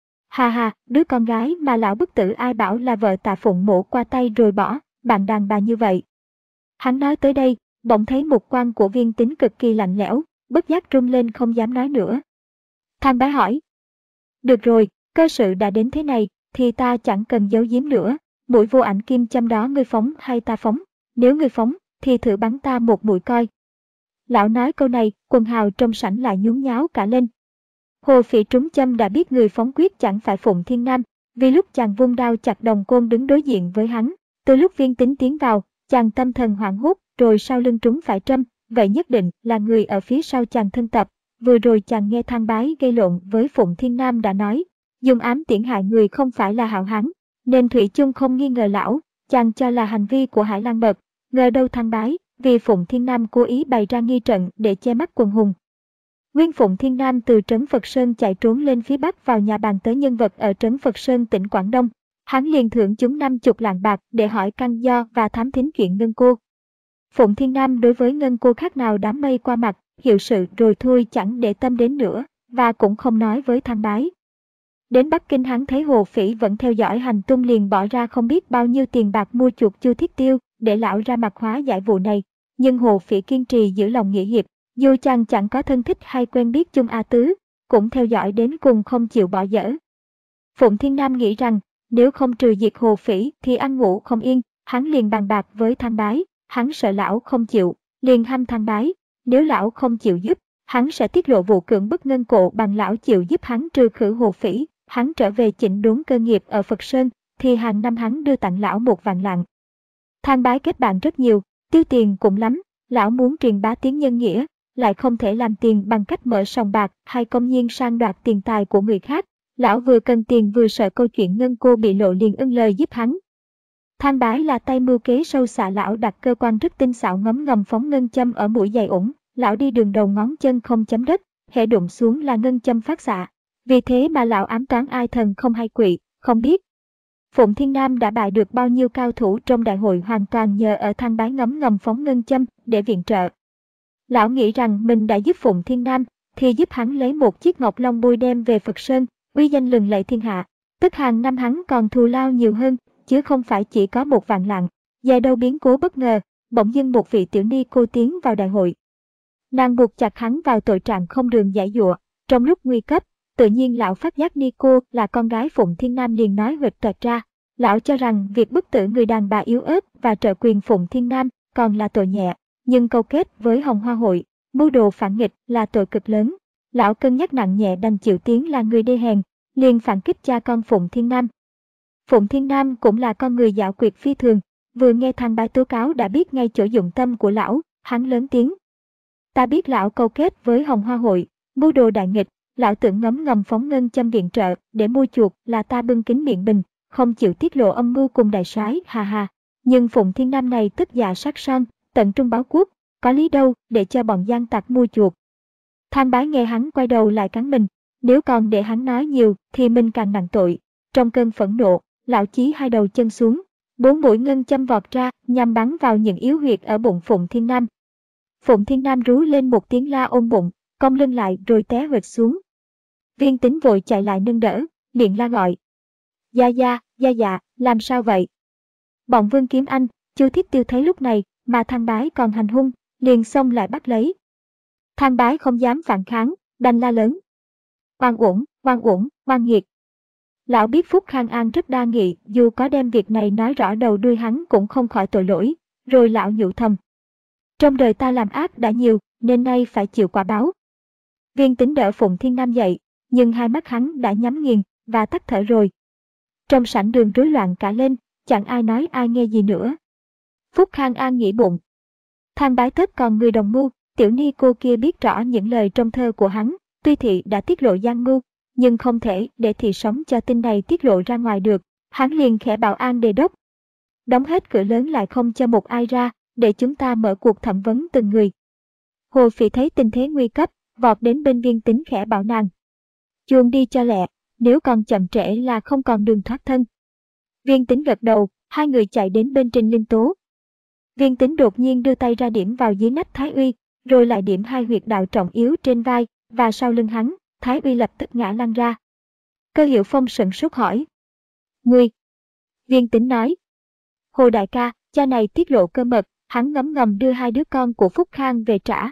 Hà hà, đứa con gái mà lão bức tử ai bảo là vợ Tạ Phụng mổ qua tay rồi bỏ, bạn đàn bà như vậy. Hắn nói tới đây, bỗng thấy mục quan của Viên Tính cực kỳ lạnh lẽo, bất giác run lên không dám nói nữa. Thang Bái hỏi. Được rồi, cơ sự đã đến thế này, thì ta chẳng cần giấu giếm nữa. Mũi vô ảnh kim châm đó ngươi phóng hay ta phóng? Nếu ngươi phóng, thì thử bắn ta một mũi coi. Lão nói câu này, quần hào trong sảnh lại nhún nháo cả lên. Hồ Phỉ trúng châm đã biết người phóng quyết chẳng phải Phụng Thiên Nam, vì lúc chàng vung đao chặt Đồng Côn đứng đối diện với hắn. Từ lúc Viên Tính tiến vào, chàng tâm thần hoảng hốt, rồi sau lưng trúng phải trâm, vậy nhất định là người ở phía sau chàng thân tập. Vừa rồi chàng nghe Thang Bái gây lộn với Phụng Thiên Nam đã nói, dùng ám tiễn hại người không phải là hảo hán, nên thủy chung không nghi ngờ lão, chàng cho là hành vi của Hải Lang Bật. Ngờ đâu Thang Bái, vì Phụng Thiên Nam cố ý bày ra nghi trận để che mắt quần hùng. Nguyên Phụng Thiên Nam từ trấn Phật Sơn chạy trốn lên phía bắc vào nhà bàn tới nhân vật ở trấn Phật Sơn tỉnh Quảng Đông. Hắn liền thưởng chúng năm chục lạng bạc để hỏi căn do và thám thính chuyện Ngân cô. Phụng Thiên Nam đối với Ngân cô khác nào đám mây qua mặt, hiệu sự rồi thôi chẳng để tâm đến nữa, và cũng không nói với Thang Bái. Đến Bắc Kinh hắn thấy Hồ Phỉ vẫn theo dõi hành tung liền bỏ ra không biết bao nhiêu tiền bạc mua chuộc Chu Thiết Tiêu để lão ra mặt hóa giải vụ này. Nhưng Hồ Phỉ kiên trì giữ lòng nghĩa hiệp, dù chàng chẳng có thân thích hay quen biết chung A Tứ, cũng theo dõi đến cùng không chịu bỏ dở. Phụng Thiên Nam nghĩ rằng, nếu không trừ diệt Hồ Phỉ thì ăn ngủ không yên, hắn liền bàn bạc với Thang Bái, hắn sợ lão không chịu, liền hăm Thang Bái, nếu lão không chịu giúp, hắn sẽ tiết lộ vụ cưỡng bức ngân cổ bằng lão chịu giúp hắn trừ khử Hồ Phỉ. Hắn trở về chỉnh đốn cơ nghiệp ở Phật Sơn, thì hàng năm hắn đưa tặng lão một vạn lạng. Thang Bái kết bạn rất nhiều, tiêu tiền cũng lắm, lão muốn truyền bá tiếng nhân nghĩa, lại không thể làm tiền bằng cách mở sòng bạc hay công nhiên sang đoạt tiền tài của người khác. Lão vừa cần tiền vừa sợ câu chuyện ngân cô bị lộ liền ưng lời giúp hắn. Thang Bái là tay mưu kế sâu xạ, lão đặt cơ quan rất tinh xảo ngấm ngầm phóng ngân châm ở mũi giày ủng, lão đi đường đầu ngón chân không chấm đất, hễ đụng xuống là ngân châm phát xạ. Vì thế mà lão ám toán ai thần không hay quỷ, không biết. Phụng Thiên Nam đã bại được bao nhiêu cao thủ trong đại hội hoàn toàn nhờ ở Thang Bái ngấm ngầm phóng ngân châm để viện trợ. Lão nghĩ rằng mình đã giúp Phụng Thiên Nam, thì giúp hắn lấy một chiếc ngọc long bôi đem về Phật Sơn, uy danh lừng lẫy thiên hạ. Tức hàng năm hắn còn thù lao nhiều hơn, chứ không phải chỉ có một vạn lạng. Dài đâu biến cố bất ngờ, bỗng dưng một vị tiểu ni cô tiến vào đại hội. Nàng buộc chặt hắn vào tội trạng không đường giải dụa. Trong lúc nguy cấp, tự nhiên lão phát giác ni cô là con gái Phụng Thiên Nam liền nói huỵch toẹt ra. Lão cho rằng việc bức tử người đàn bà yếu ớt và trợ quyền Phụng Thiên Nam còn là tội nhẹ, nhưng câu kết với Hồng Hoa Hội, mưu đồ phản nghịch là tội cực lớn. Lão cân nhắc nặng nhẹ đành chịu tiếng là người đê hèn, liền phản kích cha con Phụng Thiên Nam. Phụng Thiên Nam cũng là con người giảo quyệt phi thường, vừa nghe Thang Bái tố cáo đã biết ngay chỗ dụng tâm của lão, hắn lớn tiếng. Ta biết lão câu kết với Hồng Hoa Hội, mưu đồ đại nghịch, lão tưởng ngấm ngầm phóng ngân châm viện trợ để mua chuộc là ta bưng kín miệng bình, không chịu tiết lộ âm mưu cùng đại soái, hà hà. Nhưng Phụng Thiên Nam này tức già sát son, tận trung báo quốc, có lý đâu để cho bọn gian tặc mua chuộc. Thang Bái nghe hắn quay đầu lại cắn mình, nếu còn để hắn nói nhiều thì mình càng nặng tội. Trong cơn phẫn nộ, lão chí hai đầu chân xuống, bốn mũi ngân châm vọt ra nhằm bắn vào những yếu huyệt ở bụng Phụng Thiên Nam. Phụng Thiên Nam rú lên một tiếng la ôm bụng, cong lưng lại rồi té huỵch xuống. Viên Tính vội chạy lại nâng đỡ, miệng la gọi. Gia gia, gia dạ, làm sao vậy? Bọn Vương Kiếm Anh, Chu Thiết Tiêu thấy lúc này mà Thang Bái còn hành hung, liền xông lại bắt lấy. Thang Bái không dám phản kháng, đành la lớn. Oan uổng, oan uổng, oan nghiệt. Lão biết Phúc Khang An rất đa nghị, dù có đem việc này nói rõ đầu đuôi hắn cũng không khỏi tội lỗi, rồi lão nhủ thầm. Trong đời ta làm ác đã nhiều, nên nay phải chịu quả báo. Viên Tính đỡ Phụng Thiên Nam dậy, nhưng hai mắt hắn đã nhắm nghiền và tắt thở rồi. Trong sảnh đường rối loạn cả lên, chẳng ai nói ai nghe gì nữa. Phúc Khang An nghĩ bụng. Thang Bái tất còn người đồng mưu, tiểu ni cô kia biết rõ những lời trong thơ của hắn, tuy thị đã tiết lộ gian mưu, nhưng không thể để thị sống cho tin này tiết lộ ra ngoài được. Hắn liền khẽ bảo An Đề Đốc. Đóng hết cửa lớn lại không cho một ai ra, để chúng ta mở cuộc thẩm vấn từng người. Hồ Phỉ thấy tình thế nguy cấp, vọt đến bên Viên Tính khẽ bảo nàng. Chuông đi cho lẹ, nếu còn chậm trễ là không còn đường thoát thân. Viên Tính gật đầu, hai người chạy đến bên Trình Linh Tố. Viên Tính đột nhiên đưa tay ra điểm vào dưới nách Thái Uy, rồi lại điểm hai huyệt đạo trọng yếu trên vai và sau lưng hắn. Thái Uy lập tức ngã lăn ra. Cơ Hiểu Phong sửng sốt hỏi. Ngươi? Viên Tính nói. Hồ đại ca, cha này tiết lộ cơ mật, hắn ngấm ngầm đưa hai đứa con của Phúc Khang về trả.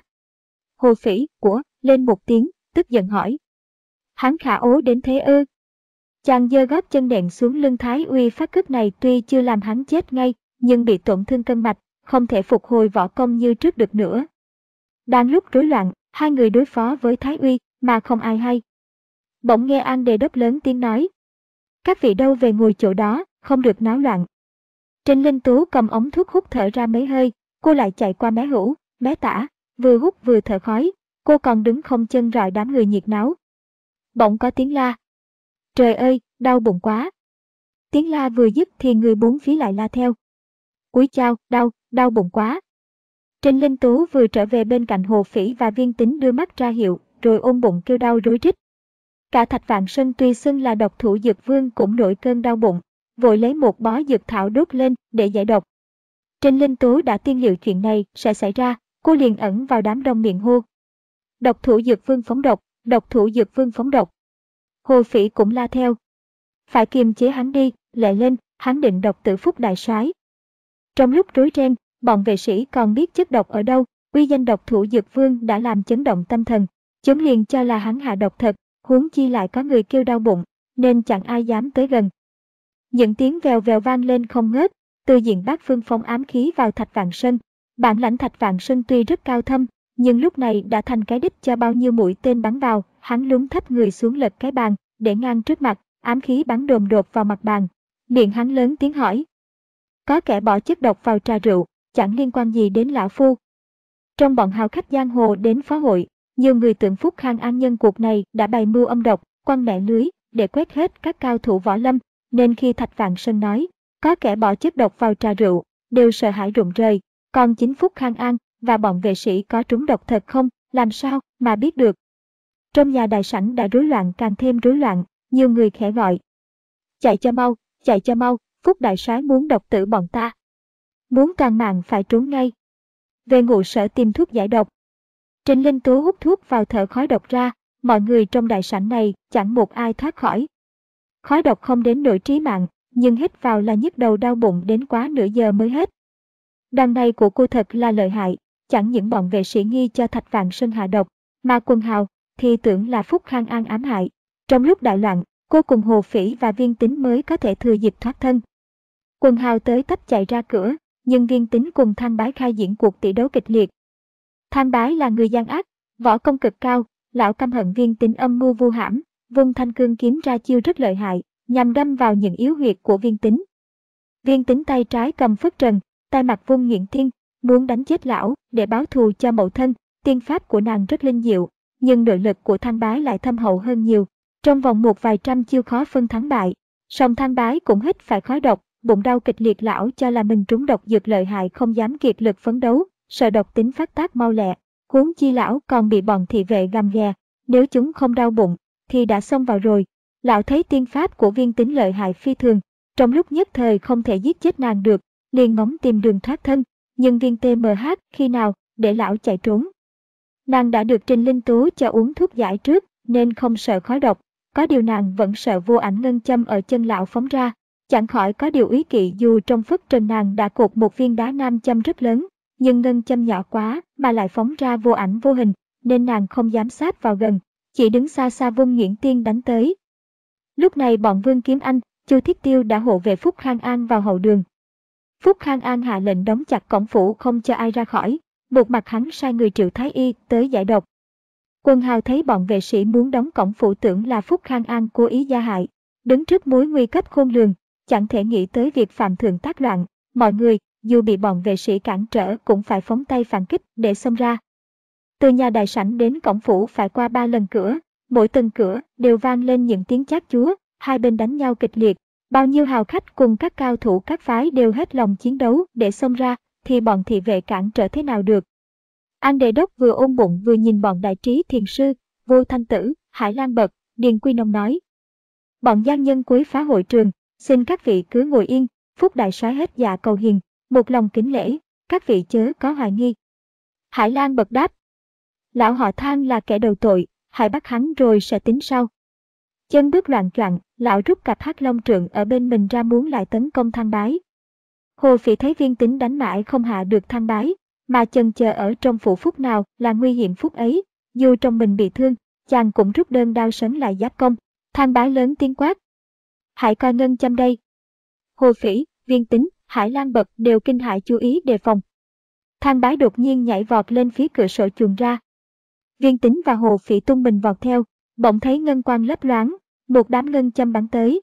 Hồ Phỉ, của, lên một tiếng, tức giận hỏi. Hắn khả ố đến thế ư? Chàng giơ gót chân đệm xuống lưng Thái Uy, phát cước này tuy chưa làm hắn chết ngay, nhưng bị tổn thương cân mạch, không thể phục hồi võ công như trước được nữa. Đang lúc rối loạn, hai người đối phó với Thái Uy, mà không ai hay. Bỗng nghe An Đề Đốc lớn tiếng nói. Các vị đâu về ngồi chỗ đó, không được náo loạn. Trình Linh Tú cầm ống thuốc hút thở ra mấy hơi, cô lại chạy qua mé hữu, mé tả, vừa hút vừa thở khói, cô còn đứng không chân rọi đám người nhiệt náo. Bỗng có tiếng la. Trời ơi, đau bụng quá. Tiếng la vừa dứt thì người bốn phía lại la theo. Úi chao, đau, đau bụng quá. Trình Linh Tú vừa trở về bên cạnh Hồ Phỉ và Viên Tính đưa mắt ra hiệu, rồi ôm bụng kêu đau rối rít. Cả Thạch Vạn Sơn tuy xưng là độc thủ dược vương cũng nổi cơn đau bụng, vội lấy một bó dược thảo đốt lên để giải độc. Trình Linh Tú đã tiên liệu chuyện này sẽ xảy ra, cô liền ẩn vào đám đông miệng hô. Độc thủ dược vương phóng độc, độc thủ dược vương phóng độc. Hồ Phỉ cũng la theo. Phải kiềm chế hắn đi, lẹ lên, hắn định độc tử Phúc đại soái. Trong lúc rối ren, bọn vệ sĩ còn biết chất độc ở đâu, uy danh độc thủ dược vương đã làm chấn động tâm thần. Chúng liền cho là hắn hạ độc thật, huống chi lại có người kêu đau bụng, nên chẳng ai dám tới gần. Những tiếng vèo vèo vang lên không ngớt, từ diện Bát Phương phong ám khí vào Thạch Vạn Sơn. Bản lãnh Thạch Vạn Sơn tuy rất cao thâm, nhưng lúc này đã thành cái đích cho bao nhiêu mũi tên bắn vào. Hắn lún thấp người xuống lật cái bàn, để ngang trước mặt, ám khí bắn đồm đột vào mặt bàn. Miệng hắn lớn tiếng hỏi. Có kẻ bỏ chất độc vào trà rượu, chẳng liên quan gì đến lão phu. Trong bọn hào khách giang hồ đến phá hội, nhiều người tưởng Phúc Khang An nhân cuộc này đã bày mưu âm độc, quăng mẹ lưới, để quét hết các cao thủ võ lâm, nên khi Thạch Vạn Sơn nói, có kẻ bỏ chất độc vào trà rượu, đều sợ hãi rụng rời, còn chính Phúc Khang An và bọn vệ sĩ có trúng độc thật không, làm sao mà biết được. Trong nhà đại sảnh đã rối loạn càng thêm rối loạn, nhiều người khẽ gọi. Chạy cho mau, chạy cho mau, Phúc đại soái muốn độc tử bọn ta. Muốn toàn mạng phải trốn ngay. Về ngụ sở tìm thuốc giải độc. Trình Linh Tú hút thuốc vào thở khói độc ra, mọi người trong đại sảnh này chẳng một ai thoát khỏi. Khói độc không đến nỗi trí mạng, nhưng hít vào là nhức đầu đau bụng đến quá nửa giờ mới hết. Đằng này của cô thật là lợi hại, chẳng những bọn vệ sĩ nghi cho Thạch Vạn Sơn hạ độc, mà Quần Hào thì tưởng là Phúc Khang An ám hại. Trong lúc đại loạn, cô cùng Hồ Phỉ và Viên Tính mới có thể thừa dịp thoát thân. Quần Hào tới tấp chạy ra cửa, nhưng Viên Tính cùng Thang Bái khai diễn cuộc tỷ đấu kịch liệt. Thang Bái là người gian ác, võ công cực cao, lão căm hận Viên Tính âm mưu vu hãm, vung thanh cương kiếm ra chiêu rất lợi hại, nhằm đâm vào những yếu huyệt của Viên Tính. Viên Tính tay trái cầm phất trần, tay mặt vung nhuyễn tiên, muốn đánh chết lão để báo thù cho mẫu thân. Tiên pháp của nàng rất linh diệu, nhưng nội lực của Thang Bái lại thâm hậu hơn nhiều. Trong vòng một vài trăm chiêu khó phân thắng bại, song Thang Bái cũng hít phải khói độc, bụng đau kịch liệt. Lão cho là mình trúng độc dược lợi hại, không dám kiệt lực phấn đấu, sợ độc tính phát tác mau lẹ. Huống chi lão còn bị bọn thị vệ găm ghè, nếu chúng không đau bụng thì đã xông vào rồi. Lão thấy tiên pháp của Viên Tính lợi hại phi thường, trong lúc nhất thời không thể giết chết nàng được, liền ngóng tìm đường thoát thân, nhưng Viên tê em hát khi nào để lão chạy trốn. Nàng đã được Trình Linh Tú cho uống thuốc giải trước, nên không sợ khói độc, có điều nàng vẫn sợ vô ảnh ngân châm ở chân lão phóng ra. Chẳng khỏi có điều úy kỵ, dù trong phất trần nàng đã cột một viên đá nam châm rất lớn, nhưng ngân châm nhỏ quá mà lại phóng ra vô ảnh vô hình, nên nàng không dám sát vào gần, chỉ đứng xa xa vung nhuyễn tiên đánh tới. Lúc này bọn Vương Kiếm Anh, Chu Thiết Tiêu đã hộ vệ Phúc Khang An vào hậu đường. Phúc Khang An hạ lệnh đóng chặt cổng phủ không cho ai ra khỏi, một mặt hắn sai người Triệu Thái Y tới giải độc. Quần Hào thấy bọn vệ sĩ muốn đóng cổng phủ tưởng là Phúc Khang An cố ý gia hại, đứng trước mối nguy cấp khôn lường, chẳng thể nghĩ tới việc phạm thượng tác loạn. Mọi người, dù bị bọn vệ sĩ cản trở cũng phải phóng tay phản kích để xông ra. Từ nhà đại sảnh đến cổng phủ phải qua ba lần cửa, mỗi từng cửa đều vang lên những tiếng chát chúa, hai bên đánh nhau kịch liệt. Bao nhiêu hào khách cùng các cao thủ các phái đều hết lòng chiến đấu để xông ra, thì bọn thị vệ cản trở thế nào được. An Đề Đốc vừa ôm bụng vừa nhìn bọn đại trí thiền sư, Vô Thanh Tử, Hải Lan Bật, Điền Quy Nông nói. Bọn gian nhân quấy phá hội trường, xin các vị cứ ngồi yên, Phúc đại soái hết dạ cầu hiền, một lòng kính lễ, các vị chớ có hoài nghi. Hải Lan Bật đáp. Lão họ Thang là kẻ đầu tội, hãy bắt hắn rồi sẽ tính sau. Chân bước loạn choạng, lão rút cặp hắc long trượng ở bên mình ra muốn lại tấn công Thang Bái. Hồ Phỉ thấy Viên Tính đánh mãi không hạ được Thang Bái, mà chần chờ ở trong phủ Phúc nào là nguy hiểm phút ấy, dù trong mình bị thương, chàng cũng rút đơn đao sấn lại giáp công. Thang Bái lớn tiếng quát. Hãy coi ngân châm đây. Hồ Phỉ, Viên Tính, Hải Lan Bật đều kinh hãi chú ý đề phòng. Thang Bái đột nhiên nhảy vọt lên phía cửa sổ chuồn ra. Viên Tính và Hồ Phỉ tung mình vọt theo, bỗng thấy ngân quang lấp loáng, một đám ngân châm bắn tới.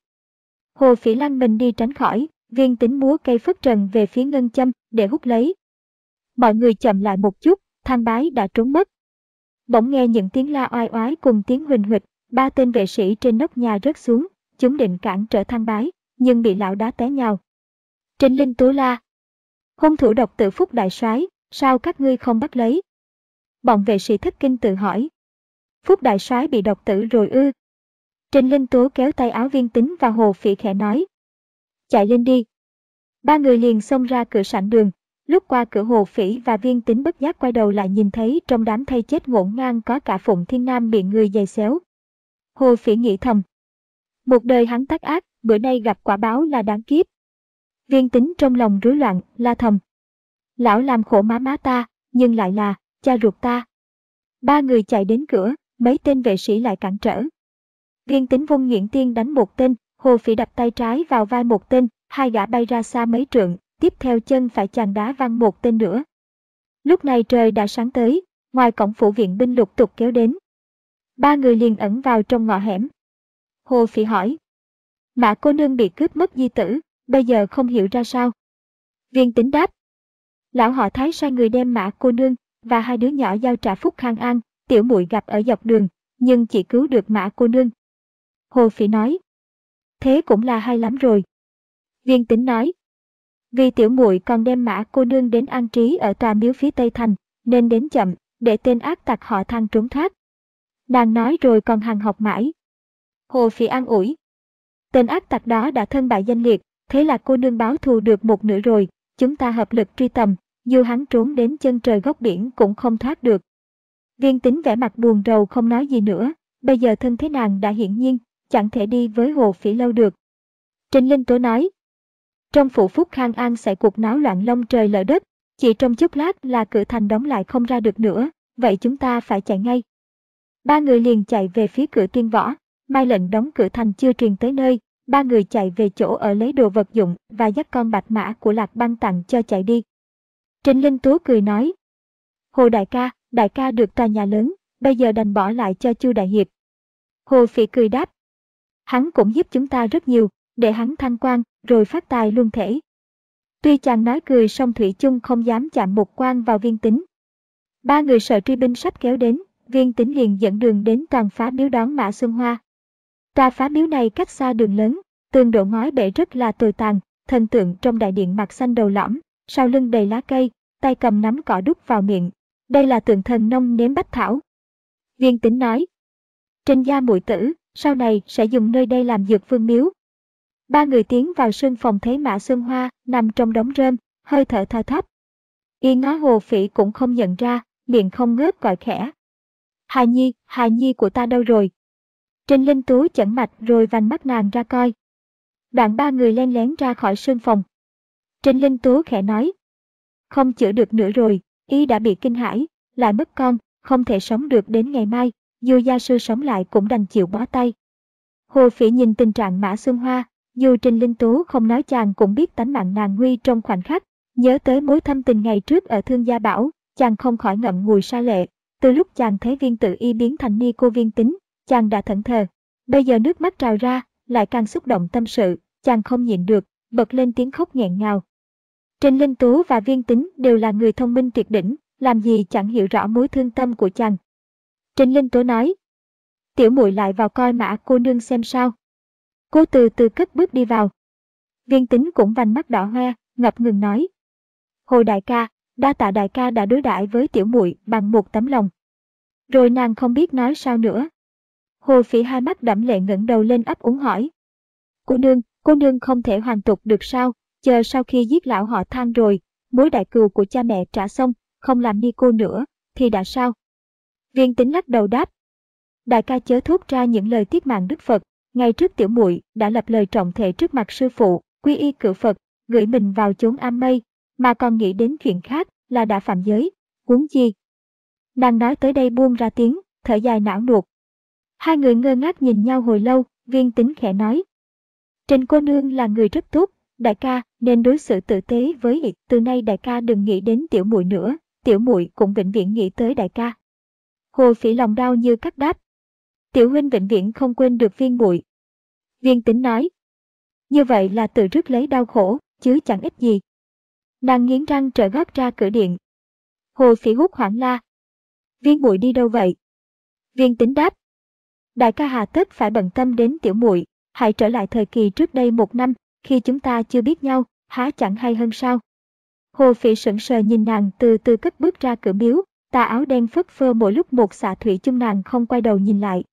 Hồ Phỉ lăn mình đi tránh khỏi, Viên Tính múa cây phất trần về phía ngân châm để hút lấy. Mọi người chậm lại một chút, Thang Bái đã trốn mất. Bỗng nghe những tiếng la oai oái cùng tiếng huỳnh huỵch, ba tên vệ sĩ trên nóc nhà rớt xuống, chúng định cản trở Thang Bái, nhưng bị lão đá té nhào. Trình Linh Tú la. Hung thủ độc tử Phúc đại soái, sao các ngươi không bắt lấy? Bọn vệ sĩ thất kinh tự hỏi. Phúc đại soái bị độc tử rồi ư? Trình Linh Tú kéo tay áo Viên Tính và Hồ Phỉ khẽ nói. Chạy lên đi. Ba người liền xông ra cửa sảnh đường. Lúc qua cửa, Hồ Phỉ và Viên Tính bất giác quay đầu lại nhìn thấy trong đám thây chết ngổn ngang có cả Phụng Thiên Nam bị người giày xéo. Hồ Phỉ nghĩ thầm. Một đời hắn tác ác, bữa nay gặp quả báo là đáng kiếp. Viên Tính trong lòng rối loạn, la thầm. Lão làm khổ má má ta, nhưng lại là cha ruột ta. Ba người chạy đến cửa, mấy tên vệ sĩ lại cản trở. Viên Tính vung nhuyễn tiên đánh một tên, Hồ Phỉ đập tay trái vào vai một tên, hai gã bay ra xa mấy trượng, tiếp theo chân phải chàng đá văng một tên nữa. Lúc này trời đã sáng tới, Ngoài cổng phủ viện binh lục tục kéo đến. Ba người liền ẩn vào trong ngõ hẻm. Hồ Phỉ hỏi. Mã cô nương bị cướp mất di tử, bây giờ không hiểu ra sao. Viên Tính đáp. Lão họ Thái sai người đem Mã cô nương và hai đứa nhỏ giao trả Phúc Khang An, tiểu muội gặp ở dọc đường, nhưng chỉ cứu được Mã cô nương. Hồ Phỉ nói. Thế cũng là hay lắm rồi. Viên Tính nói. Vì tiểu muội còn đem Mã cô nương đến an trí ở tòa miếu phía Tây Thành, nên đến chậm, để tên ác tặc họ Thang trốn thoát. Nàng nói rồi còn hằng học mãi. Hồ Phỉ an ủi. Tên ác tặc đó đã thân bại danh liệt, thế là cô nương báo thù được một nửa rồi, chúng ta hợp lực truy tầm, dù hắn trốn đến chân trời góc biển cũng không thoát được. Viên Tính vẻ mặt buồn rầu không nói gì nữa, bây giờ thân thế nàng đã hiển nhiên, chẳng thể đi với Hồ Phỉ lâu được. Trình Linh Tố nói. Trong phủ Phúc Khang An xảy cuộc náo loạn long trời lở đất, chỉ trong chốc lát là cửa thành đóng lại không ra được nữa, vậy chúng ta phải chạy ngay. Ba người liền chạy về phía cửa Tuyên Võ, mai lệnh đóng cửa thành chưa truyền tới nơi, ba người chạy về chỗ ở lấy đồ vật dụng và dắt con bạch mã của Lạc Băng tặng cho chạy đi. Trình Linh Tố cười nói. Hồ đại ca, đại ca được tòa nhà lớn, bây giờ đành bỏ lại cho Chu đại hiệp. Hồ Phỉ cười đáp. Hắn cũng giúp chúng ta rất nhiều, để hắn thăng quan, rồi phát tài luôn thể. Tuy chàng nói cười song thủy chung không dám chạm một quan vào Viên Tính. Ba người sợ truy binh sắp kéo đến, Viên Tính liền dẫn đường đến toàn phá miếu đón Mã Xuân Hoa. Tòa phá miếu này cách xa đường lớn, tường đổ ngói bể rất là tồi tàn, thần tượng trong đại điện mặt xanh đầu lõm, sau lưng đầy lá cây, tay cầm nắm cỏ đút vào miệng. Đây là tượng thần nông nếm bách thảo. Viên Tính nói. Trình gia muội tử, sau này sẽ dùng nơi đây làm dược vương miếu. Ba người tiến vào sân phòng thấy Mã Xuân Hoa nằm trong đống rơm, hơi thở thoi thóp. Y ngó Hồ Phỉ cũng không nhận ra, miệng không ngớt gọi khẽ. Hài nhi, hài nhi của ta đâu rồi? Trình Linh Tú chẩn mạch rồi vành mắt nàng ra coi. Đoạn ba người len lén ra khỏi sân phòng. Trình Linh Tú khẽ nói. Không chữa được nữa rồi, y đã bị kinh hãi, lại mất con, không thể sống được đến ngày mai, dù gia sư sống lại cũng đành chịu bó tay. Hồ Phỉ nhìn tình trạng Mã Xuân Hoa, dù Trình Linh Tú không nói chàng cũng biết tánh mạng nàng nguy trong khoảnh khắc, nhớ tới mối thâm tình ngày trước ở Thương Gia Bảo, chàng không khỏi ngậm ngùi sa lệ. Từ lúc chàng thấy Viên Tự Y biến thành ni cô Viên Tính, chàng đã thẫn thờ, bây giờ nước mắt trào ra, lại càng xúc động tâm sự, chàng không nhịn được, bật lên tiếng khóc nghẹn ngào. Trình Linh Tú và Viên Tính đều là người thông minh tuyệt đỉnh, làm gì chẳng hiểu rõ mối thương tâm của chàng. Trình Linh Tú nói. Tiểu muội lại vào coi Mã cô nương xem sao. Cô từ từ cất bước đi vào. Viên Tính cũng vành mắt đỏ hoe, ngập ngừng nói. Hồ đại ca, đa tạ đại ca đã đối đãi với tiểu muội bằng một tấm lòng. Rồi nàng không biết nói sao nữa. Hồ Phỉ hai mắt đẫm lệ ngẩng đầu lên ấp úng hỏi. Cô nương, cô nương không thể hoàn tục được sao, chờ sau khi giết lão họ Thang rồi, mối đại cừu của cha mẹ trả xong, không làm ni cô nữa, thì đã sao? Viên Tính lắc đầu đáp. Đại ca chớ thốt ra những lời tiết mạng Đức Phật, ngày trước tiểu muội đã lập lời trọng thệ trước mặt sư phụ, quy y cự Phật, gửi mình vào chốn am mây, mà còn nghĩ đến chuyện khác là đã phạm giới, huống chi. Nàng nói tới đây buông ra tiếng, thở dài não nuột. Hai người ngơ ngác nhìn nhau hồi lâu, Viên Tính khẽ nói. Trình cô nương là người rất tốt, đại ca nên đối xử tử tế với y, từ nay đại ca đừng nghĩ đến tiểu muội nữa, tiểu muội cũng vĩnh viễn nghĩ tới đại ca. Hồ Phỉ lòng đau như cắt đáp. Tiểu huynh vĩnh viễn không quên được Viên muội. Viên Tính nói. Như vậy là tự rước lấy đau khổ, chứ chẳng ích gì. Nàng nghiến răng trở gót ra cửa điện. Hồ Phỉ hốt hoảng la. Viên muội đi đâu vậy? Viên Tính đáp. Đại ca hà tất phải bận tâm đến tiểu muội, hãy trở lại thời kỳ trước đây một năm, khi chúng ta chưa biết nhau, há chẳng hay hơn sao? Hồ Phỉ sững sờ nhìn nàng từ từ cất bước ra cửa miếu, tà áo đen phất phơ mỗi lúc một xạ thủy chung, nàng không quay đầu nhìn lại.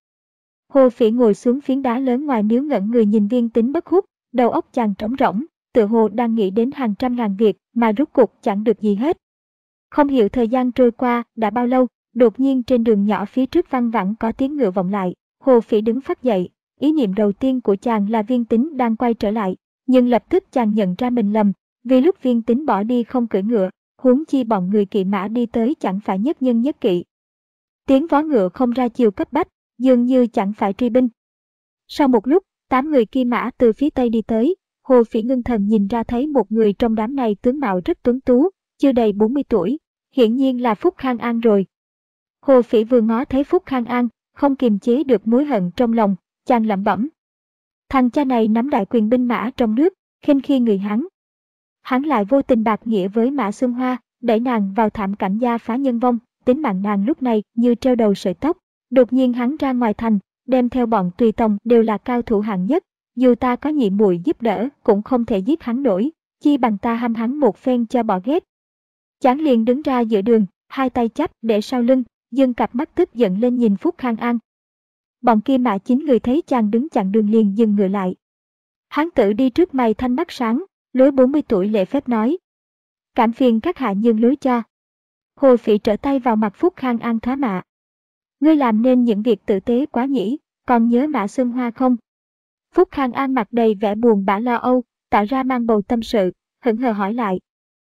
Hồ Phỉ ngồi xuống phiến đá lớn ngoài miếu ngẩn người nhìn Viên Tính bất hút, đầu óc chàng trống rỗng, tựa hồ đang nghĩ đến hàng trăm ngàn việc mà rốt cuộc chẳng được gì hết. Không hiểu thời gian trôi qua đã bao lâu, đột nhiên trên đường nhỏ phía trước văng vẳng có tiếng ngựa vọng lại. Hồ Phỉ đứng phắt dậy, ý niệm đầu tiên của chàng là Viên Tính đang quay trở lại, nhưng lập tức chàng nhận ra mình lầm, vì lúc Viên Tính bỏ đi không cưỡi ngựa, huống chi bọn người kỵ mã đi tới chẳng phải nhất nhân nhất kỵ. Tiếng vó ngựa không ra chiều cấp bách, dường như chẳng phải truy binh. Sau một lúc, tám người kia mã từ phía tây đi tới, Hồ Phỉ ngưng thần nhìn ra thấy một người trong đám này tướng mạo rất tuấn tú, chưa đầy bốn mươi tuổi, hiển nhiên là Phúc Khang An rồi. Hồ Phỉ vừa ngó thấy Phúc Khang An, không kiềm chế được mối hận trong lòng, chàng lẩm bẩm. Thằng cha này nắm đại quyền binh mã trong nước, khinh khi người hắn. Hắn lại vô tình bạc nghĩa với Mã Xuân Hoa, đẩy nàng vào thảm cảnh gia phá nhân vong, tính mạng nàng lúc này như treo đầu sợi tóc. Đột nhiên hắn ra ngoài thành, đem theo bọn tùy tòng đều là cao thủ hạng nhất, dù ta có nhị muội giúp đỡ cũng không thể giết hắn nổi, chi bằng ta hăm hắn một phen cho bỏ ghét. Chàng liền đứng ra giữa đường, hai tay chắp để sau lưng, dương cặp mắt tức giận lên nhìn Phúc Khang An. Bọn kia Mã Chính người thấy chàng đứng chặn đường liền dừng ngựa lại. Hán tử đi trước mày thanh mắt sáng, lối bốn mươi tuổi lễ phép nói. Cảm phiền các hạ nhường lối cho. Hồ Phỉ trở tay vào mặt Phúc Khang An thoá mạ. Ngươi làm nên những việc tử tế quá nhỉ, còn nhớ Mã Xuân Hoa không? Phúc Khang An mặt đầy vẻ buồn bã lo âu, tạo ra mang bầu tâm sự, hững hờ hỏi lại.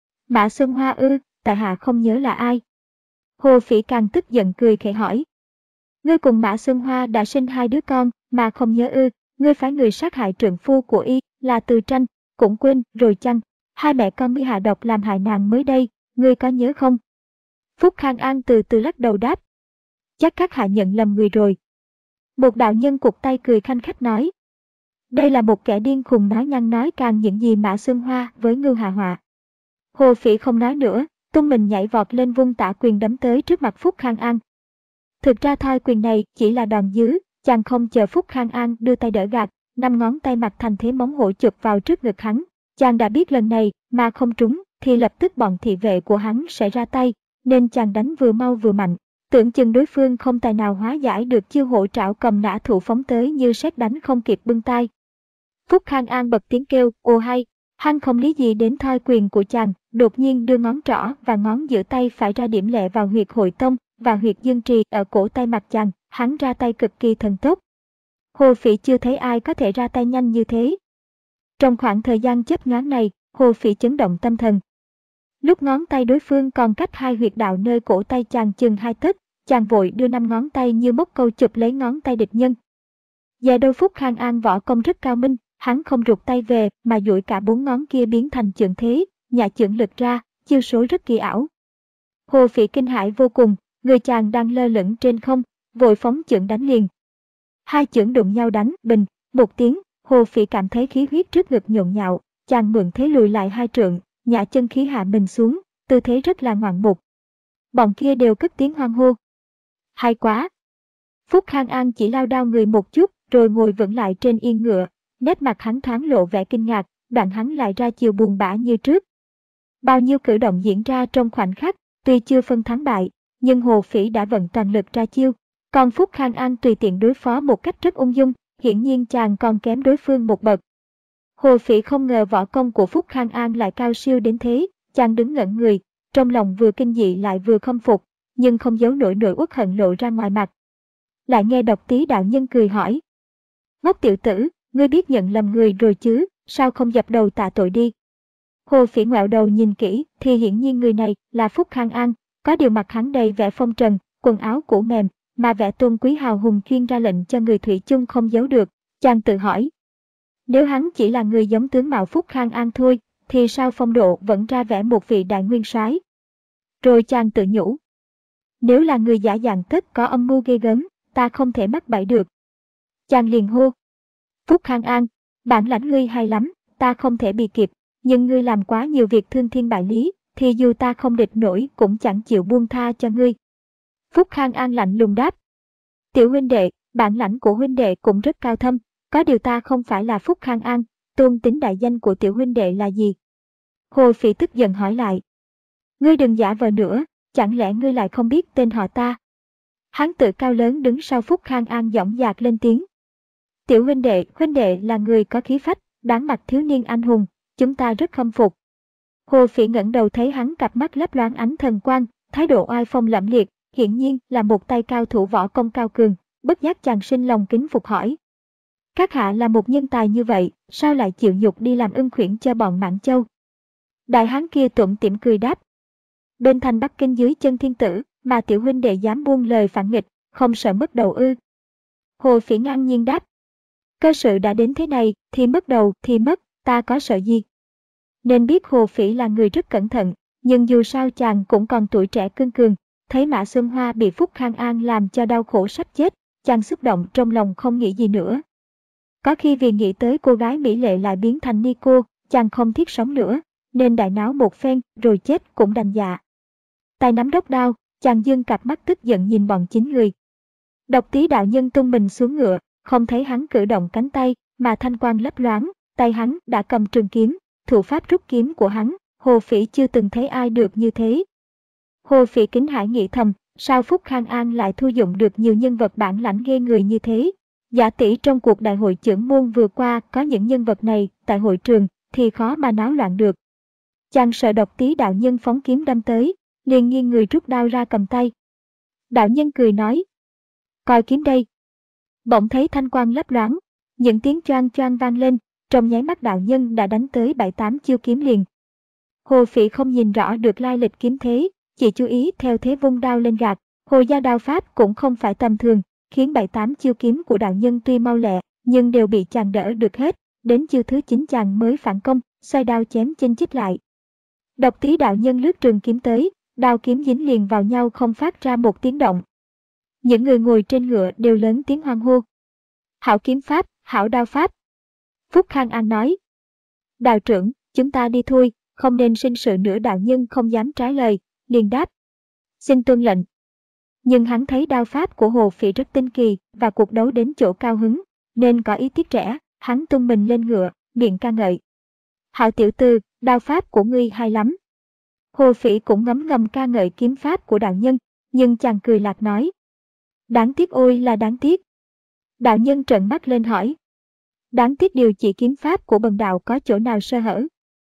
Mã Xuân Hoa ư, tại hạ không nhớ là ai. Hồ Phỉ càng tức giận cười khẽ hỏi. Ngươi cùng Mã Xuân Hoa đã sinh hai đứa con, mà không nhớ ư, ngươi phái người sát hại trượng phu của y, là Từ Tranh, cũng quên rồi chăng, hai mẹ con ngươi hạ độc làm hại nàng mới đây, ngươi có nhớ không? Phúc Khang An từ từ lắc đầu đáp. Chắc các hạ nhận lầm người rồi. Một đạo nhân cụt tay cười khanh khách nói. Đây là một kẻ điên khùng nói nhăng nói càng những gì Mã Xuân Hoa với Ngưu Hà Họa. Hồ Phỉ không nói nữa, tung mình nhảy vọt lên vung tả quyền đấm tới trước mặt Phúc Khang An. Thực ra thoi quyền này chỉ là đòn dứ, chàng không chờ Phúc Khang An đưa tay đỡ gạt, năm ngón tay mặt thành thế móng hổ chụp vào trước ngực hắn. Chàng đã biết lần này mà không trúng thì lập tức bọn thị vệ của hắn sẽ ra tay, nên chàng đánh vừa mau vừa mạnh. Tưởng chừng đối phương không tài nào hóa giải được chiêu hổ trảo cầm nã thủ phóng tới như sét đánh không kịp bưng tay. Phúc Khang An bật tiếng kêu, ô hay, hắn không lý gì đến thoi quyền của chàng, đột nhiên đưa ngón trỏ và ngón giữa tay phải ra điểm lẹ vào huyệt hội tông và huyệt dương trì ở cổ tay mặt chàng, hắn ra tay cực kỳ thần tốc. Hồ Phỉ chưa thấy ai có thể ra tay nhanh như thế. Trong khoảng thời gian chớp nhoáng này, Hồ Phỉ chấn động tâm thần. Lúc ngón tay đối phương còn cách hai huyệt đạo nơi cổ tay chàng chừng hai tấc, chàng vội đưa năm ngón tay như móc câu chụp lấy ngón tay địch nhân. Dè đôi Phúc Khang An võ công rất cao minh, hắn không rụt tay về mà duỗi cả bốn ngón kia biến thành chưởng thế, nhả chưởng lực ra, chiêu số rất kỳ ảo. Hồ Phỉ kinh hãi vô cùng, người chàng đang lơ lửng trên không, vội phóng chưởng đánh liền. Hai chưởng đụng nhau đánh, bình, một tiếng, Hồ Phỉ cảm thấy khí huyết trước ngực nhộn nhạo, chàng mượn thế lùi lại hai trượng, nhả chân khí hạ mình xuống, tư thế rất là ngoạn mục. Bọn kia đều cất tiếng hoan hô. Hay quá! Phúc Khang An chỉ lao đao người một chút, rồi ngồi vững lại trên yên ngựa, nét mặt hắn thoáng lộ vẻ kinh ngạc, đoạn hắn lại ra chiều buồn bã như trước. Bao nhiêu cử động diễn ra trong khoảnh khắc, tuy chưa phân thắng bại, nhưng Hồ Phỉ đã vận toàn lực ra chiêu, còn Phúc Khang An tùy tiện đối phó một cách rất ung dung, hiển nhiên chàng còn kém đối phương một bậc. Hồ Phỉ không ngờ võ công của Phúc Khang An lại cao siêu đến thế, chàng đứng ngẩn người, trong lòng vừa kinh dị lại vừa khâm phục, nhưng không giấu nổi nỗi uất hận lộ ra ngoài mặt. Lại nghe Độc Tý đạo nhân cười hỏi. Ngốc tiểu tử, ngươi biết nhận lầm người rồi chứ, sao không dập đầu tạ tội đi? Hồ Phỉ ngoẹo đầu nhìn kỹ thì hiển nhiên người này là Phúc Khang An, có điều mặt hắn đầy vẻ phong trần, quần áo cũ mềm, mà vẻ tôn quý hào hùng chuyên ra lệnh cho người thủy chung không giấu được. Chàng tự hỏi, nếu hắn chỉ là người giống tướng mạo Phúc Khang An thôi, thì sao phong độ vẫn ra vẻ một vị đại nguyên soái? Rồi chàng tự nhủ, nếu là người giả dạng tất có âm mưu ghê gớm, ta không thể mắc bẫy được. Chàng liền hô, Phúc Khang An, bản lãnh ngươi hay lắm, ta không thể bị kịp, nhưng ngươi làm quá nhiều việc thương thiên bại lý, thì dù ta không địch nổi cũng chẳng chịu buông tha cho ngươi. Phúc Khang An lạnh lùng đáp, tiểu huynh đệ, bản lãnh của huynh đệ cũng rất cao thâm, có điều ta không phải là Phúc Khang An, tôn tính đại danh của tiểu huynh đệ là gì? Hồ Phỉ tức giận hỏi lại, ngươi đừng giả vờ nữa, chẳng lẽ ngươi lại không biết tên họ ta? Hán tử cao lớn đứng sau Phúc Khang An dõng dạc lên tiếng, tiểu huynh đệ, huynh đệ là người có khí phách, đáng mặt thiếu niên anh hùng, chúng ta rất khâm phục. Hồ Phỉ ngẩng đầu thấy hắn cặp mắt lấp loáng ánh thần quang, thái độ oai phong lẫm liệt, hiển nhiên là một tay cao thủ võ công cao cường, bất giác chàng sinh lòng kính phục hỏi. Các hạ là một nhân tài như vậy, sao lại chịu nhục đi làm ưng khuyển cho bọn Mãn Châu? Đại hán kia tủm tỉm cười đáp. Bên thành Bắc Kinh dưới chân thiên tử, mà tiểu huynh đệ dám buông lời phản nghịch, không sợ mất đầu ư? Hồ Phỉ ngang nhiên đáp. Cơ sự đã đến thế này, thì mất đầu thì mất, ta có sợ gì? Nên biết Hồ Phỉ là người rất cẩn thận, nhưng dù sao chàng cũng còn tuổi trẻ cương cường, thấy Mã Xuân Hoa bị Phúc Khang An làm cho đau khổ sắp chết, chàng xúc động trong lòng không nghĩ gì nữa. Có khi vì nghĩ tới cô gái mỹ lệ lại biến thành ni cô, chàng không thiết sống nữa, nên đại náo một phen rồi chết cũng đành dạ. Tay nắm đốc đao, chàng dương cặp mắt tức giận nhìn bọn chín người. Độc Tý đạo nhân tung mình xuống ngựa, không thấy hắn cử động cánh tay, mà thanh quang lấp loáng, tay hắn đã cầm trường kiếm, thủ pháp rút kiếm của hắn, Hồ Phỉ chưa từng thấy ai được như thế. Hồ Phỉ kính hãi nghĩ thầm, sao Phúc Khang An lại thu dụng được nhiều nhân vật bản lãnh ghê người như thế? Giả tỷ trong cuộc đại hội chưởng môn vừa qua có những nhân vật này tại hội trường thì khó mà náo loạn được. Chàng sợ Độc Tý đạo nhân phóng kiếm đâm tới, liền nghiêng người rút đao ra cầm tay. Đạo nhân cười nói, coi kiếm đây. Bỗng thấy thanh quang lấp loáng, những tiếng choang choang vang lên, trong nháy mắt đạo nhân đã đánh tới bảy tám chiêu kiếm liền. Hồ Phỉ không nhìn rõ được lai lịch kiếm thế, chỉ chú ý theo thế vung đao lên gạt. Hồ gia đao pháp cũng không phải tầm thường, khiến bảy tám chiêu kiếm của đạo nhân tuy mau lẹ, nhưng đều bị chàng đỡ được hết. Đến chiêu thứ chín chàng mới phản công, xoay đao chém chinh chích lại. Độc Tý đạo nhân lướt trường kiếm tới, đao kiếm dính liền vào nhau không phát ra một tiếng động. Những người ngồi trên ngựa đều lớn tiếng hoan hô. Hảo kiếm pháp, hảo đao pháp. Phúc Khang An nói, đạo trưởng, chúng ta đi thôi, không nên sinh sự nữa. Đạo nhân không dám trái lời, liền đáp, xin tuân lệnh. Nhưng hắn thấy đao pháp của Hồ Phỉ rất tinh kỳ và cuộc đấu đến chỗ cao hứng, nên có ý tiếc rẻ, hắn tung mình lên ngựa, miệng ca ngợi. Hảo tiểu tư, đao pháp của ngươi hay lắm. Hồ Phỉ cũng ngấm ngầm ca ngợi kiếm pháp của đạo nhân, nhưng chàng cười lạc nói, đáng tiếc ôi là đáng tiếc. Đạo nhân trợn mắt lên hỏi, đáng tiếc điều chỉ kiếm pháp của bần đạo có chỗ nào sơ hở?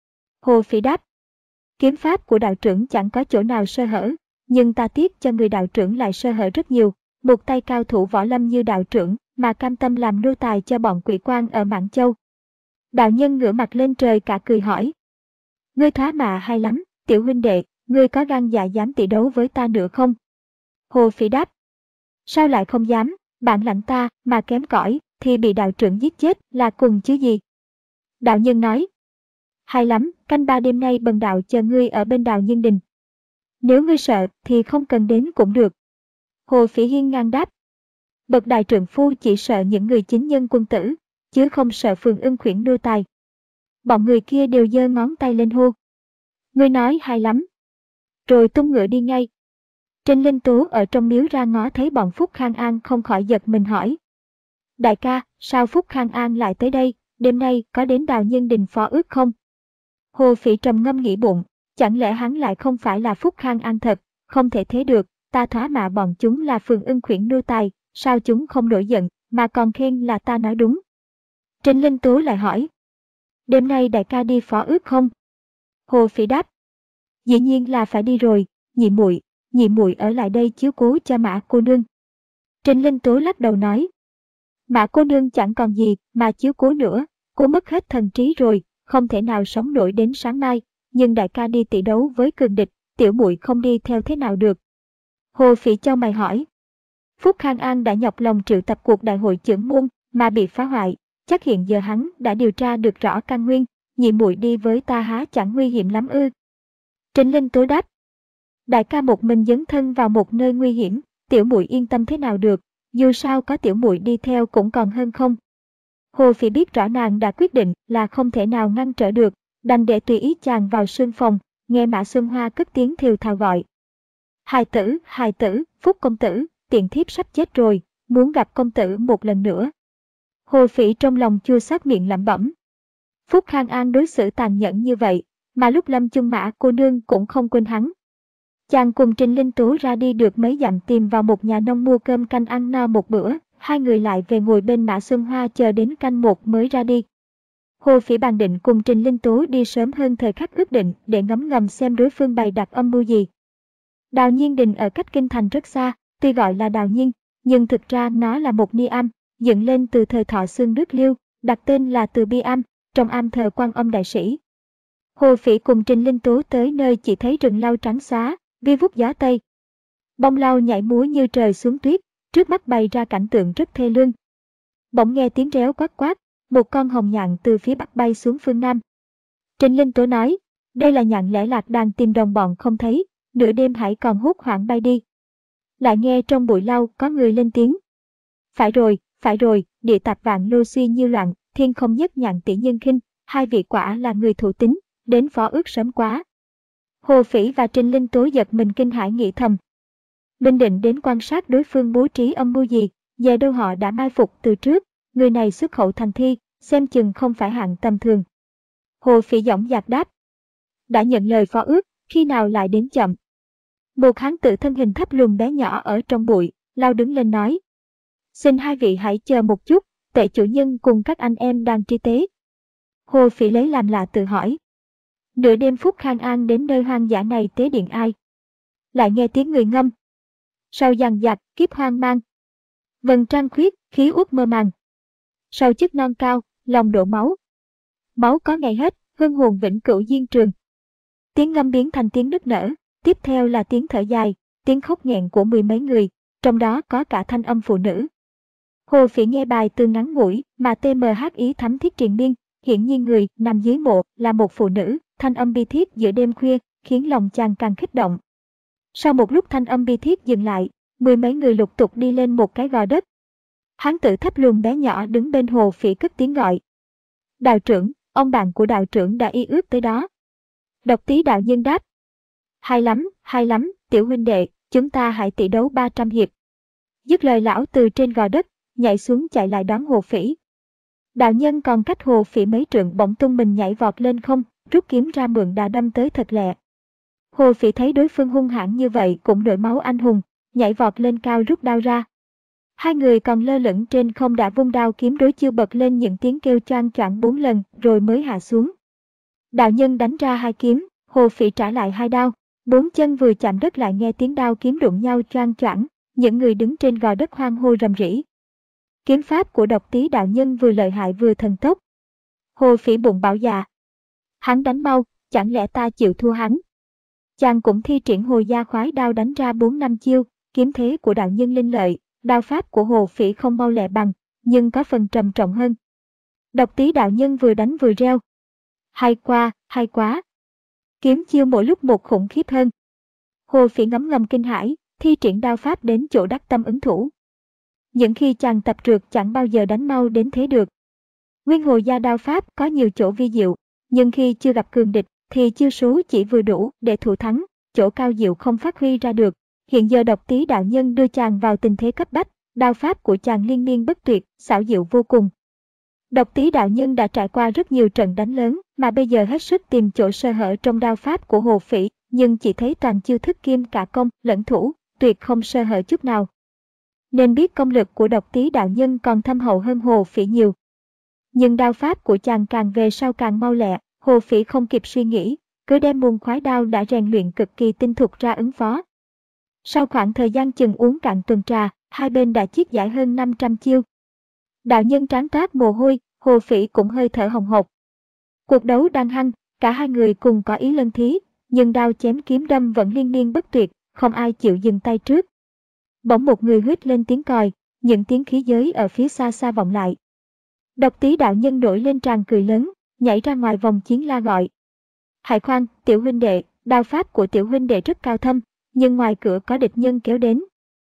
Hồ Phỉ đáp, kiếm pháp của đạo trưởng chẳng có chỗ nào sơ hở, nhưng ta tiếc cho người đạo trưởng lại sơ hở rất nhiều. Một tay cao thủ võ lâm như đạo trưởng mà cam tâm làm nô tài cho bọn quỷ quan ở Mãn Châu. Đạo nhân ngửa mặt lên trời cả cười hỏi, ngươi thoá mạ hay lắm, tiểu huynh đệ, ngươi có gan dạ dám tỷ đấu với ta nữa không? Hồ Phỉ đáp, sao lại không dám, bản lãnh ta mà kém cỏi thì bị đạo trưởng giết chết là cùng chứ gì. Đạo nhân nói, hay lắm, canh ba đêm nay bần đạo chờ ngươi ở bên Đào Nhân Đình. Nếu ngươi sợ thì không cần đến cũng được. Hồ Phỉ hiên ngang đáp, bậc đại trượng phu chỉ sợ những người chính nhân quân tử, chứ không sợ phường ưng khuyển nô tài. Bọn người kia đều giơ ngón tay lên hô, ngươi nói hay lắm. Rồi tung ngựa đi ngay. Trên Linh Tú ở trong miếu ra ngó thấy bọn Phúc Khang An không khỏi giật mình hỏi, đại ca, sao Phúc Khang An lại tới đây, đêm nay có đến Đào Nhân Đình phó ước không? Hồ Phỉ trầm ngâm nghĩ bụng, chẳng lẽ hắn lại không phải là Phúc Khang An thật? Không thể thế được, ta thoá mạ bọn chúng là phường ưng khuyển nô tài, sao chúng không nổi giận, mà còn khen là ta nói đúng. Trên Linh Tú lại hỏi, đêm nay đại ca đi phó ước không? Hồ Phỉ đáp, dĩ nhiên là phải đi rồi, nhị muội, nhị muội ở lại đây chiếu cố cho Mã cô nương. Trên Linh Tú lắc đầu nói, Mã cô nương chẳng còn gì mà chiếu cố nữa, cô mất hết thần trí rồi, không thể nào sống nổi đến sáng mai, nhưng đại ca đi tỷ đấu với cường địch, tiểu muội không đi theo thế nào được. Hồ Phỉ chau mày hỏi, Phúc Khang An đã nhọc lòng triệu tập cuộc đại hội chưởng môn mà bị phá hoại, chắc hiện giờ hắn đã điều tra được rõ căn nguyên, nhị muội đi với ta há chẳng nguy hiểm lắm ư? Trịnh Linh Tố đáp, đại ca một mình dấn thân vào một nơi nguy hiểm, tiểu muội yên tâm thế nào được, dù sao có tiểu muội đi theo cũng còn hơn không. Hồ Phỉ biết rõ nàng đã quyết định là không thể nào ngăn trở được, đành để tùy ý chàng vào sương phòng, nghe Mã Xuân Hoa cất tiếng thều thào gọi. Hài tử, hài tử, Phúc công tử, tiện thiếp sắp chết rồi, muốn gặp công tử một lần nữa. Hồ Phỉ trong lòng chua xót miệng lẩm bẩm. Phúc Khang An đối xử tàn nhẫn như vậy, mà lúc lâm chung Mã cô nương cũng không quên hắn. Chàng cùng Trình Linh Tú ra đi được mấy dặm tìm vào một nhà nông mua cơm canh ăn no một bữa, hai người lại về ngồi bên Mã Xuân Hoa chờ đến canh một mới ra đi. Hồ Phỉ bàn định cùng Trình Linh Tú đi sớm hơn thời khắc ước định để ngấm ngầm xem đối phương bày đặt âm mưu gì. Đào Nhiên Đình ở cách kinh thành rất xa, tuy gọi là Đào Nhiên, nhưng thực ra nó là một ni am, dựng lên từ thời Thọ Xương nước Liêu, đặt tên là Từ Bi Am, trong am thờ Quan Âm đại sĩ. Hồ Phỉ cùng Trình Linh Tú tới nơi chỉ thấy rừng lau trắng xóa, vi vút gió tây. Bông lau nhảy múa như trời xuống tuyết, trước mắt bày ra cảnh tượng rất thê lương. Bỗng nghe tiếng réo quát quát, một con hồng nhạn từ phía bắc bay xuống phương nam. Trình Linh Tú nói, đây là nhạn lẻ lạc đang tìm đồng bọn không thấy, nửa đêm hãy còn hốt hoảng bay đi, Lại nghe trong bụi lau có người lên tiếng. Phải rồi, phải rồi, địa tạp vạn lô suy như loạn, thiên không nhất nhạn tỷ nhân khinh, hai vị quả là người thủ tín, đến phó ước sớm quá. Hồ Phỉ và Trình Linh Tố giật mình kinh hãi nghĩ thầm. Minh định đến quan sát đối phương bố trí âm mưu gì, về đâu họ đã mai phục từ trước, người này xuất khẩu thành thi, xem chừng không phải hạng tầm thường. Hồ Phỉ dõng dạc đáp. Đã nhận lời phó ước, khi nào lại đến chậm. Một hán tử thân hình thấp lùn bé nhỏ ở trong bụi, lao đứng lên nói. Xin hai vị hãy chờ một chút, tệ chủ nhân cùng các anh em đang tri tế. Hồ Phỉ lấy làm lạ tự hỏi. Nửa đêm Phúc Khang An đến nơi hoang dã này tế điện ai? Lại nghe tiếng người ngâm. Sau dằn dặt, kiếp hoang mang. Vầng trăng khuyết, khí uất mơ màng. Sau chức non cao, lòng đổ máu. Máu có ngày hết, hương hồn vĩnh cửu diên trường. Tiếng ngâm biến thành tiếng nức nở, tiếp theo là tiếng thở dài, tiếng khóc nghẹn của mười mấy người, trong đó có cả thanh âm phụ nữ. Hồ Phỉ nghe bài từ ngắn ngủi mà tê em hát ý thắm thiết triền miên, hiển nhiên người nằm dưới mộ là một phụ nữ, thanh âm bi thiết giữa đêm khuya, khiến lòng chàng càng kích động. Sau một lúc thanh âm bi thiết dừng lại, mười mấy người lục tục đi lên một cái gò đất. Hán tử thấp lùn bé nhỏ đứng bên Hồ Phỉ cất tiếng gọi. Đạo trưởng, ông bạn của đạo trưởng đã y ước tới đó. Độc Tý đạo nhân đáp. Hay lắm, hay lắm, tiểu huynh đệ, chúng ta hãy tỷ đấu ba trăm hiệp. Dứt lời lão từ trên gò đất, nhảy xuống chạy lại đón Hồ Phỉ. Đạo nhân còn cách Hồ Phỉ mấy trượng bỗng tung mình nhảy vọt lên không, rút kiếm ra mượn đà đâm tới thật lẹ. Hồ Phỉ thấy đối phương hung hãn như vậy cũng nổi máu anh hùng, nhảy vọt lên cao rút đao ra. Hai người còn lơ lửng trên không đã vung đao kiếm đối chiêu bật lên những tiếng kêu choang choạng bốn lần rồi mới hạ xuống. Đạo nhân đánh ra hai kiếm, Hồ Phỉ trả lại hai đao, bốn chân vừa chạm đất lại nghe tiếng đao kiếm đụng nhau choang choạng, những người đứng trên gò đất hoang hô rầm rĩ. Kiếm pháp của Độc Tý đạo nhân vừa lợi hại vừa thần tốc. Hồ Phỉ bụng bảo dạ. Hắn đánh mau, chẳng lẽ ta chịu thua hắn? Chàng cũng thi triển Hồ Gia Khoái đao đánh ra bốn năm chiêu, kiếm thế của đạo nhân linh lợi, đao pháp của Hồ Phỉ không mau lẹ bằng, nhưng có phần trầm trọng hơn. Độc Tý đạo nhân vừa đánh vừa reo. Hay quá, hay quá. Kiếm chiêu mỗi lúc một khủng khiếp hơn. Hồ Phỉ ngấm ngầm kinh hãi, thi triển đao pháp đến chỗ đắc tâm ứng thủ. Những khi chàng tập trượt chẳng bao giờ đánh mau đến thế được. Nguyên Hồ Gia đao pháp có nhiều chỗ vi diệu, nhưng khi chưa gặp cường địch thì chiêu số chỉ vừa đủ để thủ thắng, chỗ cao diệu không phát huy ra được. Hiện giờ Độc Tý đạo nhân đưa chàng vào tình thế cấp bách, đao pháp của chàng liên miên bất tuyệt, xảo diệu vô cùng. Độc Tý đạo nhân đã trải qua rất nhiều trận đánh lớn, mà bây giờ hết sức tìm chỗ sơ hở trong đao pháp của Hồ Phỉ, nhưng chỉ thấy toàn chiêu thức kim cả công lẫn thủ, tuyệt không sơ hở chút nào. Nên biết công lực của Độc Tý đạo nhân còn thâm hậu hơn Hồ Phỉ nhiều. Nhưng đao pháp của chàng càng về sau càng mau lẹ, Hồ Phỉ không kịp suy nghĩ, cứ đem môn khoái đao đã rèn luyện cực kỳ tinh thục ra ứng phó. Sau khoảng thời gian chừng uống cạn tuần trà, hai bên đã chiết giải hơn năm trăm chiêu. Đạo nhân trán toát mồ hôi, Hồ Phỉ cũng hơi thở hồng hộc. Cuộc đấu đang hăng, cả hai người cùng có ý lân thí, nhưng đao chém kiếm đâm vẫn liên miên bất tuyệt, không ai chịu dừng tay trước. Bỗng một người huýt lên tiếng còi, những tiếng khí giới ở phía xa xa vọng lại. Độc Tý đạo nhân nổi lên tràn cười lớn, nhảy ra ngoài vòng chiến la gọi. Hãy khoan, tiểu huynh đệ, đao pháp của tiểu huynh đệ rất cao thâm, nhưng ngoài cửa có địch nhân kéo đến.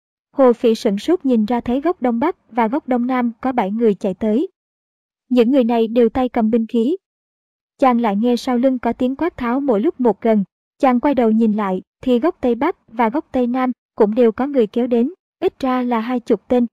Hồ Phỉ sửng sốt nhìn ra thấy góc đông bắc và góc đông nam có bảy người chạy tới. Những người này đều tay cầm binh khí. Chàng lại nghe sau lưng có tiếng quát tháo mỗi lúc một gần, chàng quay đầu nhìn lại thì góc tây bắc và góc tây nam cũng đều có người kéo đến, ít ra là hai chục tên.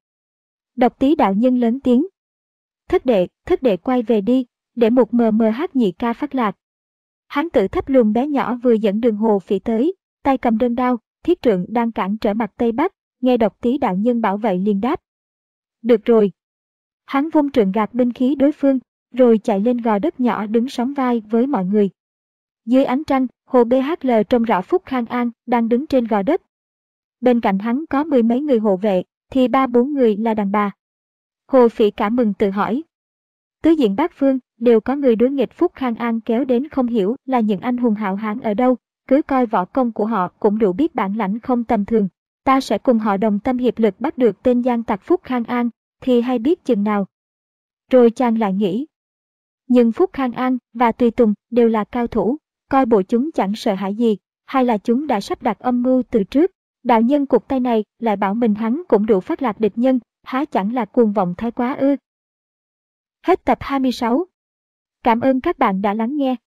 Độc Tý đạo nhân lớn tiếng. Thất đệ, thất đệ quay về đi, để một mờ mờ hát nhị ca phát lạc. Hán tử thấp lùn bé nhỏ vừa dẫn đường Hồ Phỉ tới, tay cầm đơn đao, thiết trượng đang cản trở mặt tây bắc, nghe Độc Tý đạo nhân bảo vậy liền đáp. Được rồi. Hắn vung trượng gạt binh khí đối phương, rồi chạy lên gò đất nhỏ đứng sóng vai với mọi người. Dưới ánh trăng, Hồ bê hát lờ trông rõ Phúc Khang An đang đứng trên gò đất. Bên cạnh hắn có mười mấy người hộ vệ, thì ba bốn người là đàn bà. Hồ Phỉ cả mừng tự hỏi. Tứ diện bát phương đều có người đối nghịch Phúc Khang An kéo đến, không hiểu là những anh hùng hào hán ở đâu, cứ coi võ công của họ cũng đủ biết bản lãnh không tầm thường. Ta sẽ cùng họ đồng tâm hiệp lực bắt được tên gian tặc Phúc Khang An, thì hay biết chừng nào. Rồi chàng lại nghĩ. Nhưng Phúc Khang An và Tùy Tùng đều là cao thủ, coi bộ chúng chẳng sợ hãi gì, hay là chúng đã sắp đặt âm mưu từ trước, Đạo nhân cụt tay này lại bảo mình hắn cũng đủ phát lạc địch nhân, há chẳng là cuồng vọng thái quá ư. Hết tập hai mươi sáu. Cảm ơn các bạn đã lắng nghe.